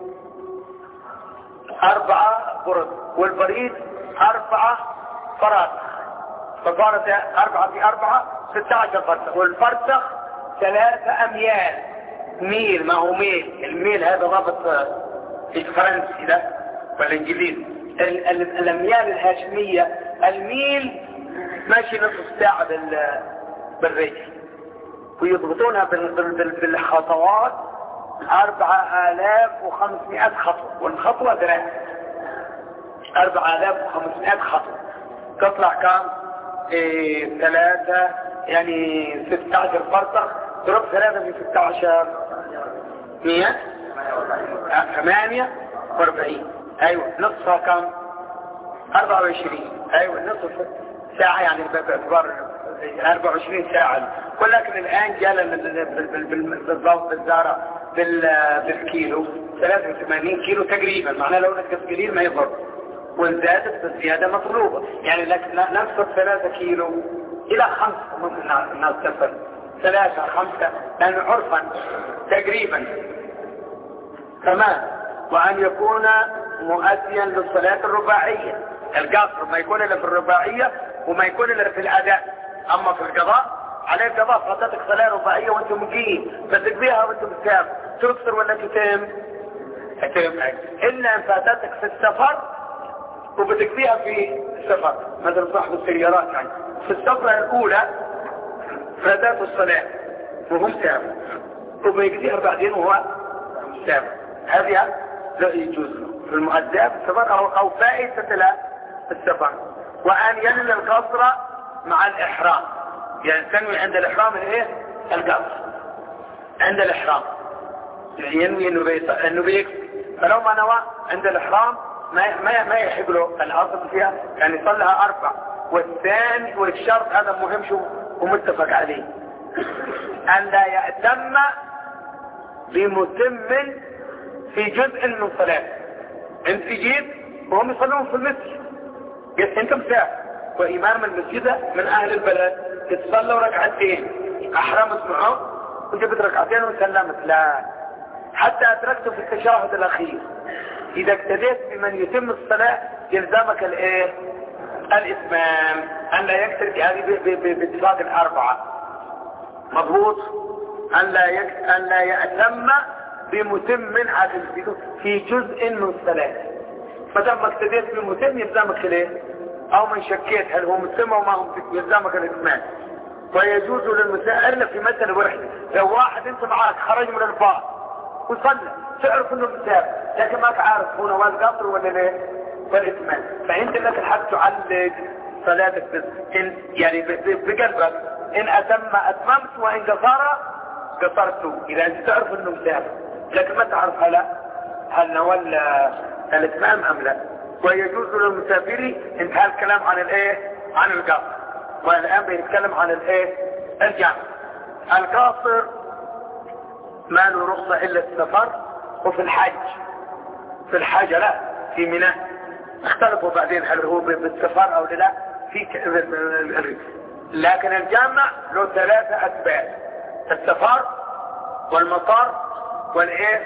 4 برد، والبريد 4 فراسخ، فصارت 4 في 4 16 فرسخ، والفرسخ 3 أميال. ميل، ما هو ميل، الميل هذا ضابط الفرنسي ده والانجليزي. الاميال الهاشمية، الميل ماشي نصف ساعة بالرجل، ويضبطونها بالخطوات 4500 خطوة، والخطوة دراع 4500 خطوة، تطلع كام؟ 3 يعني 16 فرسخ، ضرب 3 في 16 100 48. ايوه نصفها كم 24. ايوه نصف ساعة يعني باعتبار 24 ساعة. ولكن الان جاء بالضبط بالزارة بالكيلو 83 كيلو تقريبا، معناه لو نقص قليل ما يضر، وان زادت الزيادة مطلوبة. يعني نقص 3 كيلو الى 5 ممكن الناس تفر 3 5 لان عرفا تقريبا. كمان وان يكون مؤديا للصلاة الرباعية. القصر ما يكون الا في الرباعية وما يكون الا في الاداء. اما في القضاء عليه القضاء فاتتك صلاة رباعية وانت مقيم بتقضيها وانت بتتام تكسر ولا تتم الا ان فاتتك في السفر وبتقضيها في السفر، مثل صاحب السيارات يعني في السفرة الاولى فاتت الصلاة وهو مسافر وبيقضيها بعدين وهو مسافر، هذه لا يجوز في المؤدات السفر او فائدة له السفر. وان ينوي القصر مع الاحرام، يعني تنوي عند الاحرام الايه القصر عند الاحرام، ينوي انه بيكفي. فلو ما نوى عند الاحرام ما يحق له الاصل فيها، يعني يصلها 4. والثاني والشرط هذا مهم شو ومتفق عليه ان لا يأتم بمتم في جزء من صلاة. انت جيت وهم يصلون في المسجد، قلت انت مسافر وامام المسجد من اهل البلد تصلوا ركعتين احرمت معه وجبت ركعتين وسلمت، لا حتى ادركته في التشهد الاخير. اذا اقتديت بمن يتم الصلاة يلزمك الايه الاتمام، ان لا يكترك هذه باتفاق الاربعة مضبوط، ان لا يأتم بمتم عدل في جزء من الصلاة. فدام اقتديت بمتم يلزمك ليه، او من شكيت هل هو متم او ما هو متم يلزمك الاتمام. ويجوز للمسائل في مثل الوحدة، لو واحد انت معاك خرج من البار وصلى تعرف انه مسافر لكن ما تعرف هو نوى القصر ولا ليه والاتمام، فانت لك الحق تعلق صلاتك يعني بقلبك ان اتممت وان قصرت اذا انت تعرف انه مسافر، لكن ما تعرف هل نوى الاتمام ام لا. ويجوز للمسافر انتهى الكلام عن الايه عن القصر، والان بنتكلم عن الايه الجمع. القاصر ما له رخصة الا السفر وفي الحج. في الحج لا، في منى اختلفوا بعدين هل هو بالسفر او لا في لكن الجامع له 3 اسباب: السفر والمطر والايه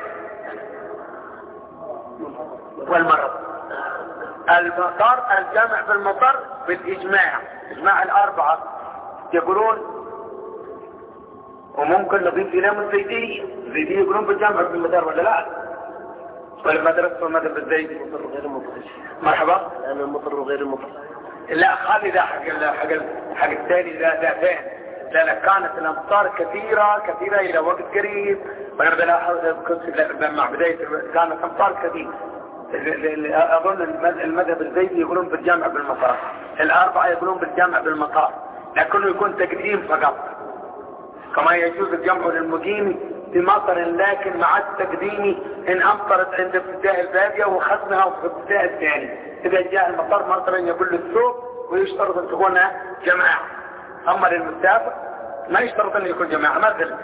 والمرض. المطر الجامع بالمطر بالاجماع، اجماع الاربعة يقولون، وممكن نضيف الى الزيدية يقولون بالجامع بالمطر ولا لا، ولا مدرسة والمدرسة الزيدي المطر غير المطر. مرحبا. لأن المطر غير المطر. لا خلي ده حق الثاني ده ثاني، لأن كانت الأمطار كثيرة إلى وقت قريب، وأنا بلاحظ مع بداية كانت أمطار كثيرة. أظن المذهب الزيدي يقولون بالجامع بالمطار، الأربعة يقولون بالجامع بالمطار، لكنه يكون تقديم فقط. كما يجوز الجمع للمقيم بمطر لكن مع التقديم إن أمطرت عند ابتداء البادية وختمها في ابتداء الثاني. إذا جاء المطر مطرا يقول الثوب ويشترط أن تكون جماعة. أما للمسافر ما يشترط أن يكون جماعة. مثل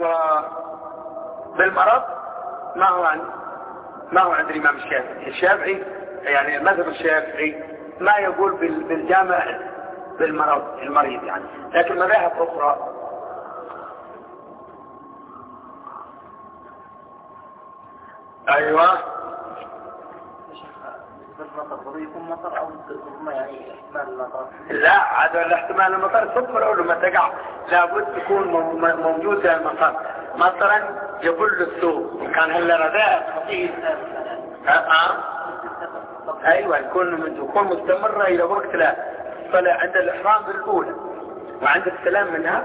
وبالمرض ما هو عند الإمام الشافعي يعني المذهب الشافعي ما يقول بالجامع بالمرض المريض يعني، لكن مذاهب أخرى ايوه يكون مطر او يعني احتمال المطر. لا هذا الاحتمال المطر صفر لما تقع لابد تكون موجودة المطر. مطرا يقول السوق كان هلا رذاء خفيف ايوه يكون مستمرة الى وقت لا فلا عند الاحرام بالاولى وعند السلام منها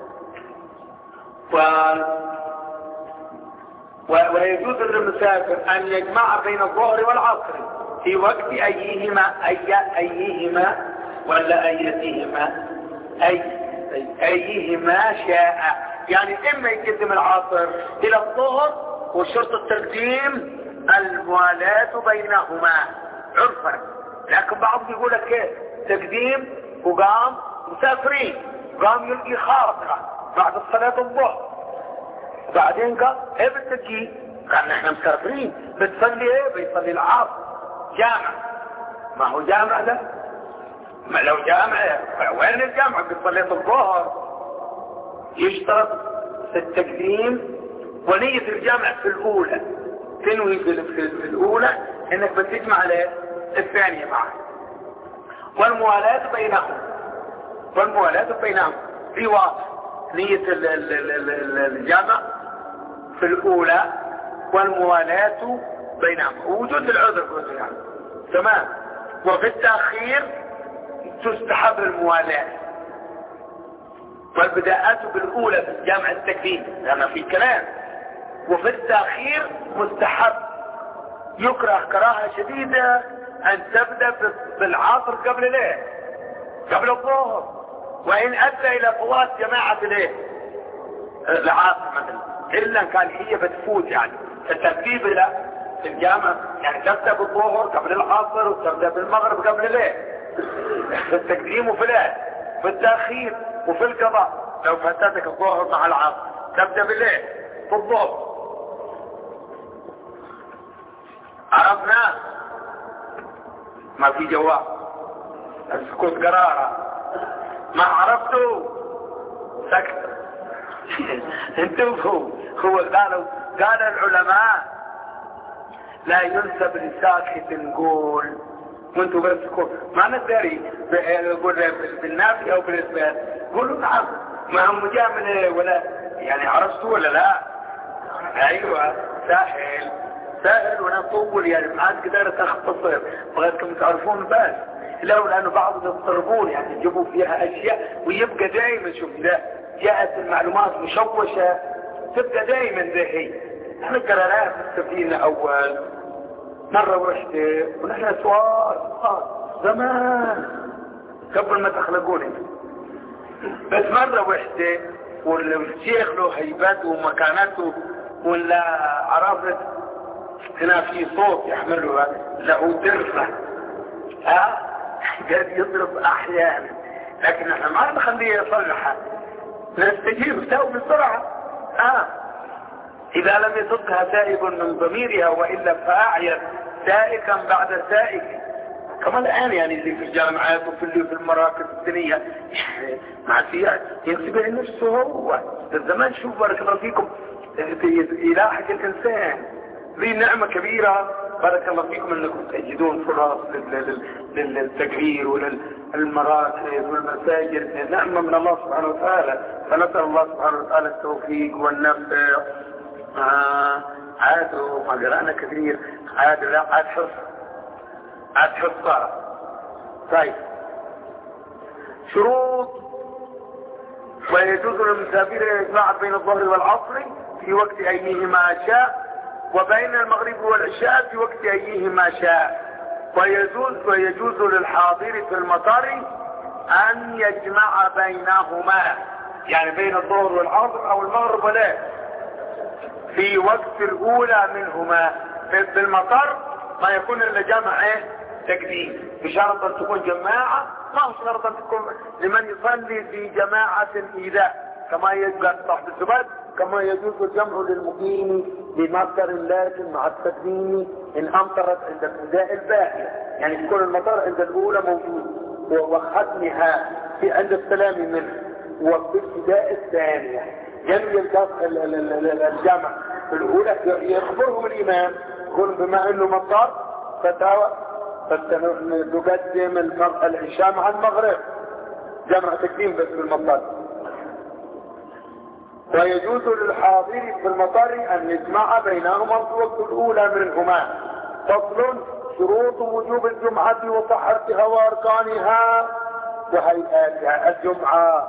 ويجوز للمسافر أن يجمع بين الظهر والعصر في وقت أيهما ولا أيتهما؟ أيهما شاء، يعني إما يقدم العصر إلى الظهر وشرط التقديم الموالاة بينهما عرفا. لكن بعضهم يقول لك كيف تقديم وقام مسافرين، قام يلقي خارطة بعد صلاة الظهر، وبعدين قال ايه بتجي؟ قال نحن مسافرين، بتصلي ايه؟ بيصلي العصر جامع. ما هو جامع ده؟ ما لو جامع وين الجامع؟ بتصلي الظهر. يشترط في التقديم ونية الجامع في الأولى، تنوي في الأولى انك بتجمع عليه الثانية معه. والموالاة بينهم في واضح نية الجامع في الأولى والموالاة بينهم ووجود العذر يعني. تمام. وفي التأخير تستحب الموالاة، والبداءات بالأولى في الجامع التكفير لأن في كلام. وفي التأخير مستحب، يكره كراهة شديدة أن تبدأ بالعصر قبل ليه؟ قبل الظهر، وإن أدى إلى فوات جماعة ليه؟ العصر مثلا، إلا كان هي بتفوت يعني الترتيب إلى الجامع، يعني تبدأ بالظهر قبل العصر وتبدأ بالمغرب قبل ليه؟ في التقديم وفي ليه؟ في التأخير وفي القضاء. لو فاتتك الظهر مع العصر تبدأ بالليل في الظهر. عرفنا؟ ما في جواب، السكوت قرارة. ما عرفتوا سكت. انتبهوا، هو قال العلماء لا ينسب لساكت نقول وانتوا بس ما ندري يقول بالنافي او بالاثبات. قولوا نعم، ما هم مجامل ولا يعني عرفتوا ولا لا؟ ايوه سهل ونطول يعني ما عاد قدرت اختصر بغيتكم تعرفون بس. لولا انه بعضهم يضطربون يعني يجيبوا فيها اشياء ويبقى دائما شوف ده جاءت المعلومات مشوشة تبقى دائما زي هي. احنا قررناها في السفينة اول مرة ورحت ونحن سؤال زمان قبل ما تخلقوني، بس مرة وحدة والشيخ له هيبته ومكانته ولا عرفت هنا في صوت يحمله له درفة قاعد يضرب احيانا، لكن احنا ما نخليه يصلحها، نستجيب سوي بسرعة. إذا لم يصدها سائب من ضميرها وإلا فأعيت سائقا بعد سائق، كما الآن يعني اللي في الجامعات وفي اللي في المراكز الدينية مع السياح ينسبه لنفسه هو. الزمان شوف بارك الله فيكم يلاحق الإنسان، ذي نعمة كبيرة بارك الله فيكم أنكم تجدون فرص للتكبير وللمراكز والمساجد، نعمة من الله سبحانه وتعالى. فنسأل الله سبحانه وتعالى التوفيق والنفع. عادوا ما قرأنا كثير، عاد لا عاد حفظ. طيب شروط. ويجوز للمسافر يجمع بين الظهر والعصر في وقت أيهما شاء، وبين المغرب والعشاء في وقت أيهما شاء. ويجوز للحاضر في المطار أن يجمع بينهما، يعني بين الظهر والعصر أو المغرب ولا في وقت الأولى منهما. في المطار ما يكون إلا جمع تقديم، بشرط أن تكون جماعة، ما هو شرط أن تكون لمن يصلي في جماعة إيذاء كما يجب صاحب الزبد، كما يجوز الجمع للمقيم بمطر لكن مع التقديم إن أمطرت عند ابتداء الباقي، يعني تكون المطر عند الأولى موجود وختمها في عند السلام منه وفي ابتداء الثانية. ينوي الجمع في الأولى يخبرهم الإمام يقول بما أنه مطر فتقدم العشاء مع المغرب، جمع تقديم بس بالمطر. ويجوز للحاضر في المطر أن يجمع بينهما في وقت الأولى منهما. فصل. شروط وجوب الجمعة وصحتها وأركانها وهيئاتها. الجمعة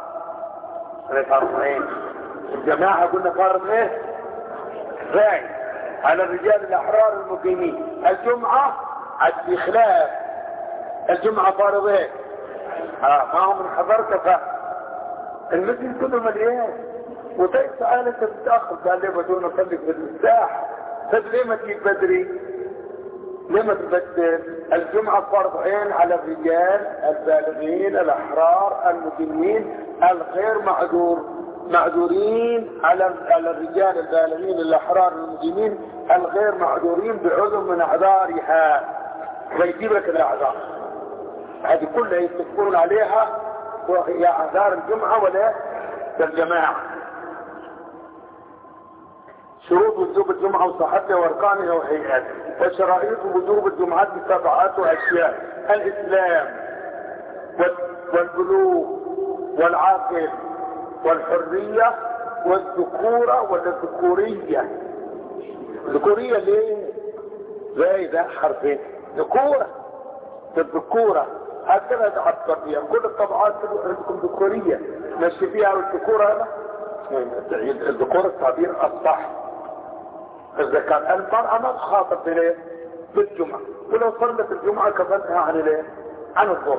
الجماعة قلنا فرض ايه؟ كفاية على الرجال الأحرار المقيمين. الجمعة في خلاف، الجمعة فرض ايه؟ ما هو من حضرتك المسجد كله مليان، وطيب تعالى انت بتتاخر، قال لي بدون اصلي في المفتاح. طيب ليه ما تجيب بدري؟ ليه ما تبدل؟ الجمعة فرض عين على الرجال البالغين الأحرار المقيمين الغير معذورين، على الرجال البالغين الأحرار المقيمين الغير معذورين بعذر من أعذارها. ويجيب لك الأعذار هذه كلها يتفقون عليها، وهي أعذار الجمعة ولا الجماعة. شروط وجوب الجمعة وصحتها واركانها وهيئاتها. وشرائط وجوب الجمعة بسبعة أشياء: الإسلام والبلوغ والعاقل والحرية والذكورة والذكورية. ذكورية ليه؟ زي ده حرفين ذكورة. الذكورة هكذا تعبر فيها كل الطبعات عندكم ذكورية ماشي فيها الذكورة. هذا الذكورة التعبير الصح. إذا كان المرأة ما تخاطب بليه بالجمعة، ولو صلت الجمعة كفتها عن الايه؟ عن الظهر.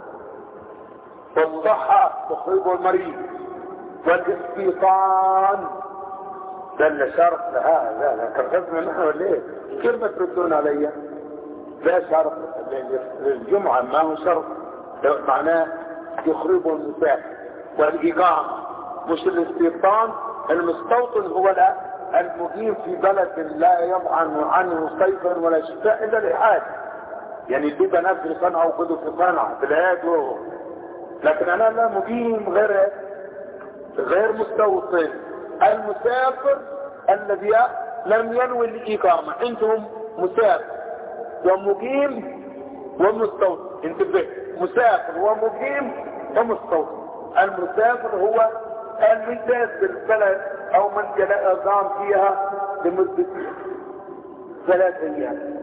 والصحة تخرج المريض، والاستيطان ده اللي شرط لها. لا كرهتنا نحن ولا ايه؟ كيف ما تردون علي؟ لا شرط للجمعة، ما هو شرط معناه يخرج المسافر. والإقامة مش الاستيطان. المستوطن هو المقيم في بلد لا يضعن عنه صيفا ولا شتاء الا لحاجه، يعني اللي بنات في صنعاء وخذوا في صنعاء بلاد لكن انا لا مقيم غير مستوطن. المسافر الذي لم ينوي الاقامه. عندهم مسافر ومقيم ومستوطن. انتبه، مسافر ومقيم ومستوطن. المسافر هو المجلس بالبلد او منزل اقام فيها لمدة 3 ايام.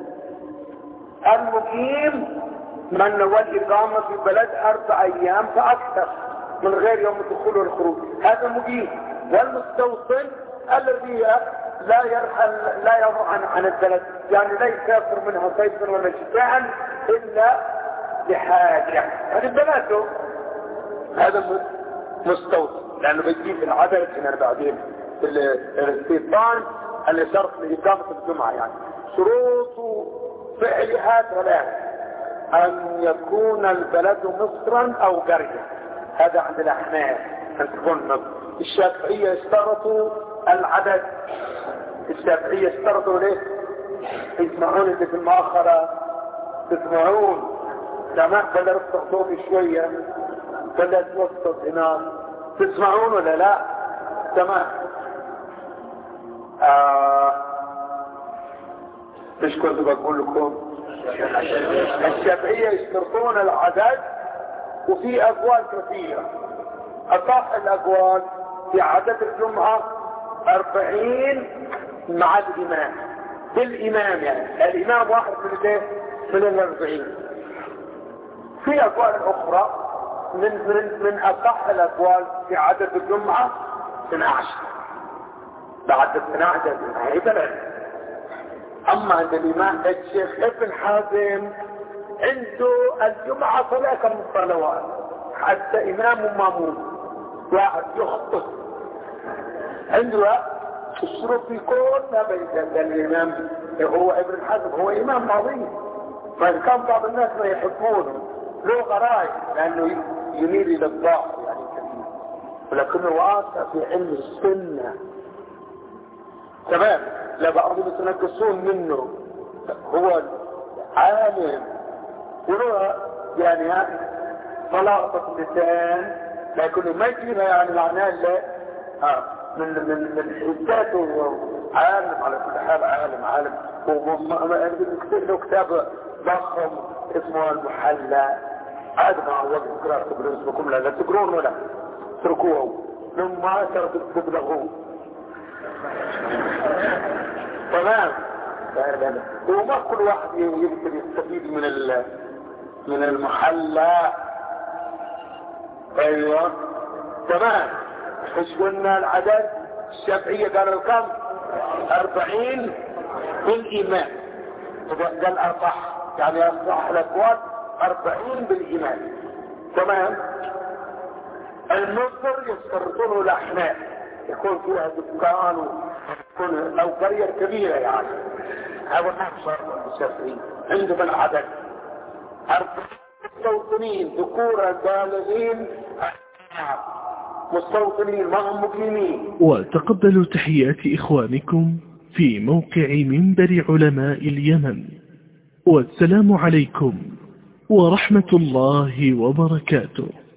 المقيم من نوى الاقامة في بلد 4 ايام فاكثر من غير يوم الدخول والخروج، هذا مقيم. والمستوطن الذي لا يرحل لا يضع عن البلد، يعني لا يسافر منها صيفا ولا شتاء الا لحاجة، هذه بلده، هذا مستوطن. لانه بيجيب العدد هنا بعدين الاستيطان اللي شرط لإقامة الجمعة. يعني شروط فعلها 3: أن يكون البلد مصرا أو قرية، هذا عند الأحناف أن تكون مصر. الشافعية اشترطوا العدد. الشافعية اشترطوا ليه؟ يسمعون اللي في المؤخرة، تسمعون تمام ولا رفض صوتي شوية ولا توسط هناك، تسمعون ولا لا؟ تمام. مش كنت بقول لكم الشافعية يشترطون العدد، وفي أقوال كثيرة. أصح الأقوال في عدد الجمعة 40 مع الإمام، بالإمام يعني الإمام واحد من 40. في أقوال أخرى من أصح الأقوال في عدد الجمعة 12. بعد 12 هي بلد. أما عند الإمام الشيخ ابن حازم عنده الجمعة 3 صلوات، حتى إمام ومامون واحد يخطط عنده الشروط في كل بيت. الإمام هو ابن حازم هو إمام عظيم، فكان بعض الناس ما يحبونه، له غرائب لأنه يميل إلى الضعف يعني كثير، ولكنه واسع في علم السنة. تمام. لا بعضهم يتنقصون منه، هو عالم وله يعني طلاقة اللسان، لكنه ما يجيبها يعني معناه من حداته عالم على كل حال، عالم له كتاب ضخم اسمه المحلى. عاد ما هو قراءة تقرون اسمكم لا تقرون ولا تركوه لما تبلغوه. تمام. وما كل واحد يقدر يستفيد من المحلى. ايوه تمام. ايش قلنا العدد؟ الشافعية قالوا كم؟ 40 بالإمام. قال أصح، يعني أصح الأقوال 40 بالإمام. تمام. المصدر يشترطون الأحمال يكون فيها دكان ويكون أو قرية كبيرة يعني. هذا ما شرط المسافرين عندهم العدد 4 مستوطنين ذكورا بالغين مستوطنين ما هم مقيمين. وتقبلوا تحيات إخوانكم في موقع منبر علماء اليمن، والسلام عليكم ورحمة الله وبركاته.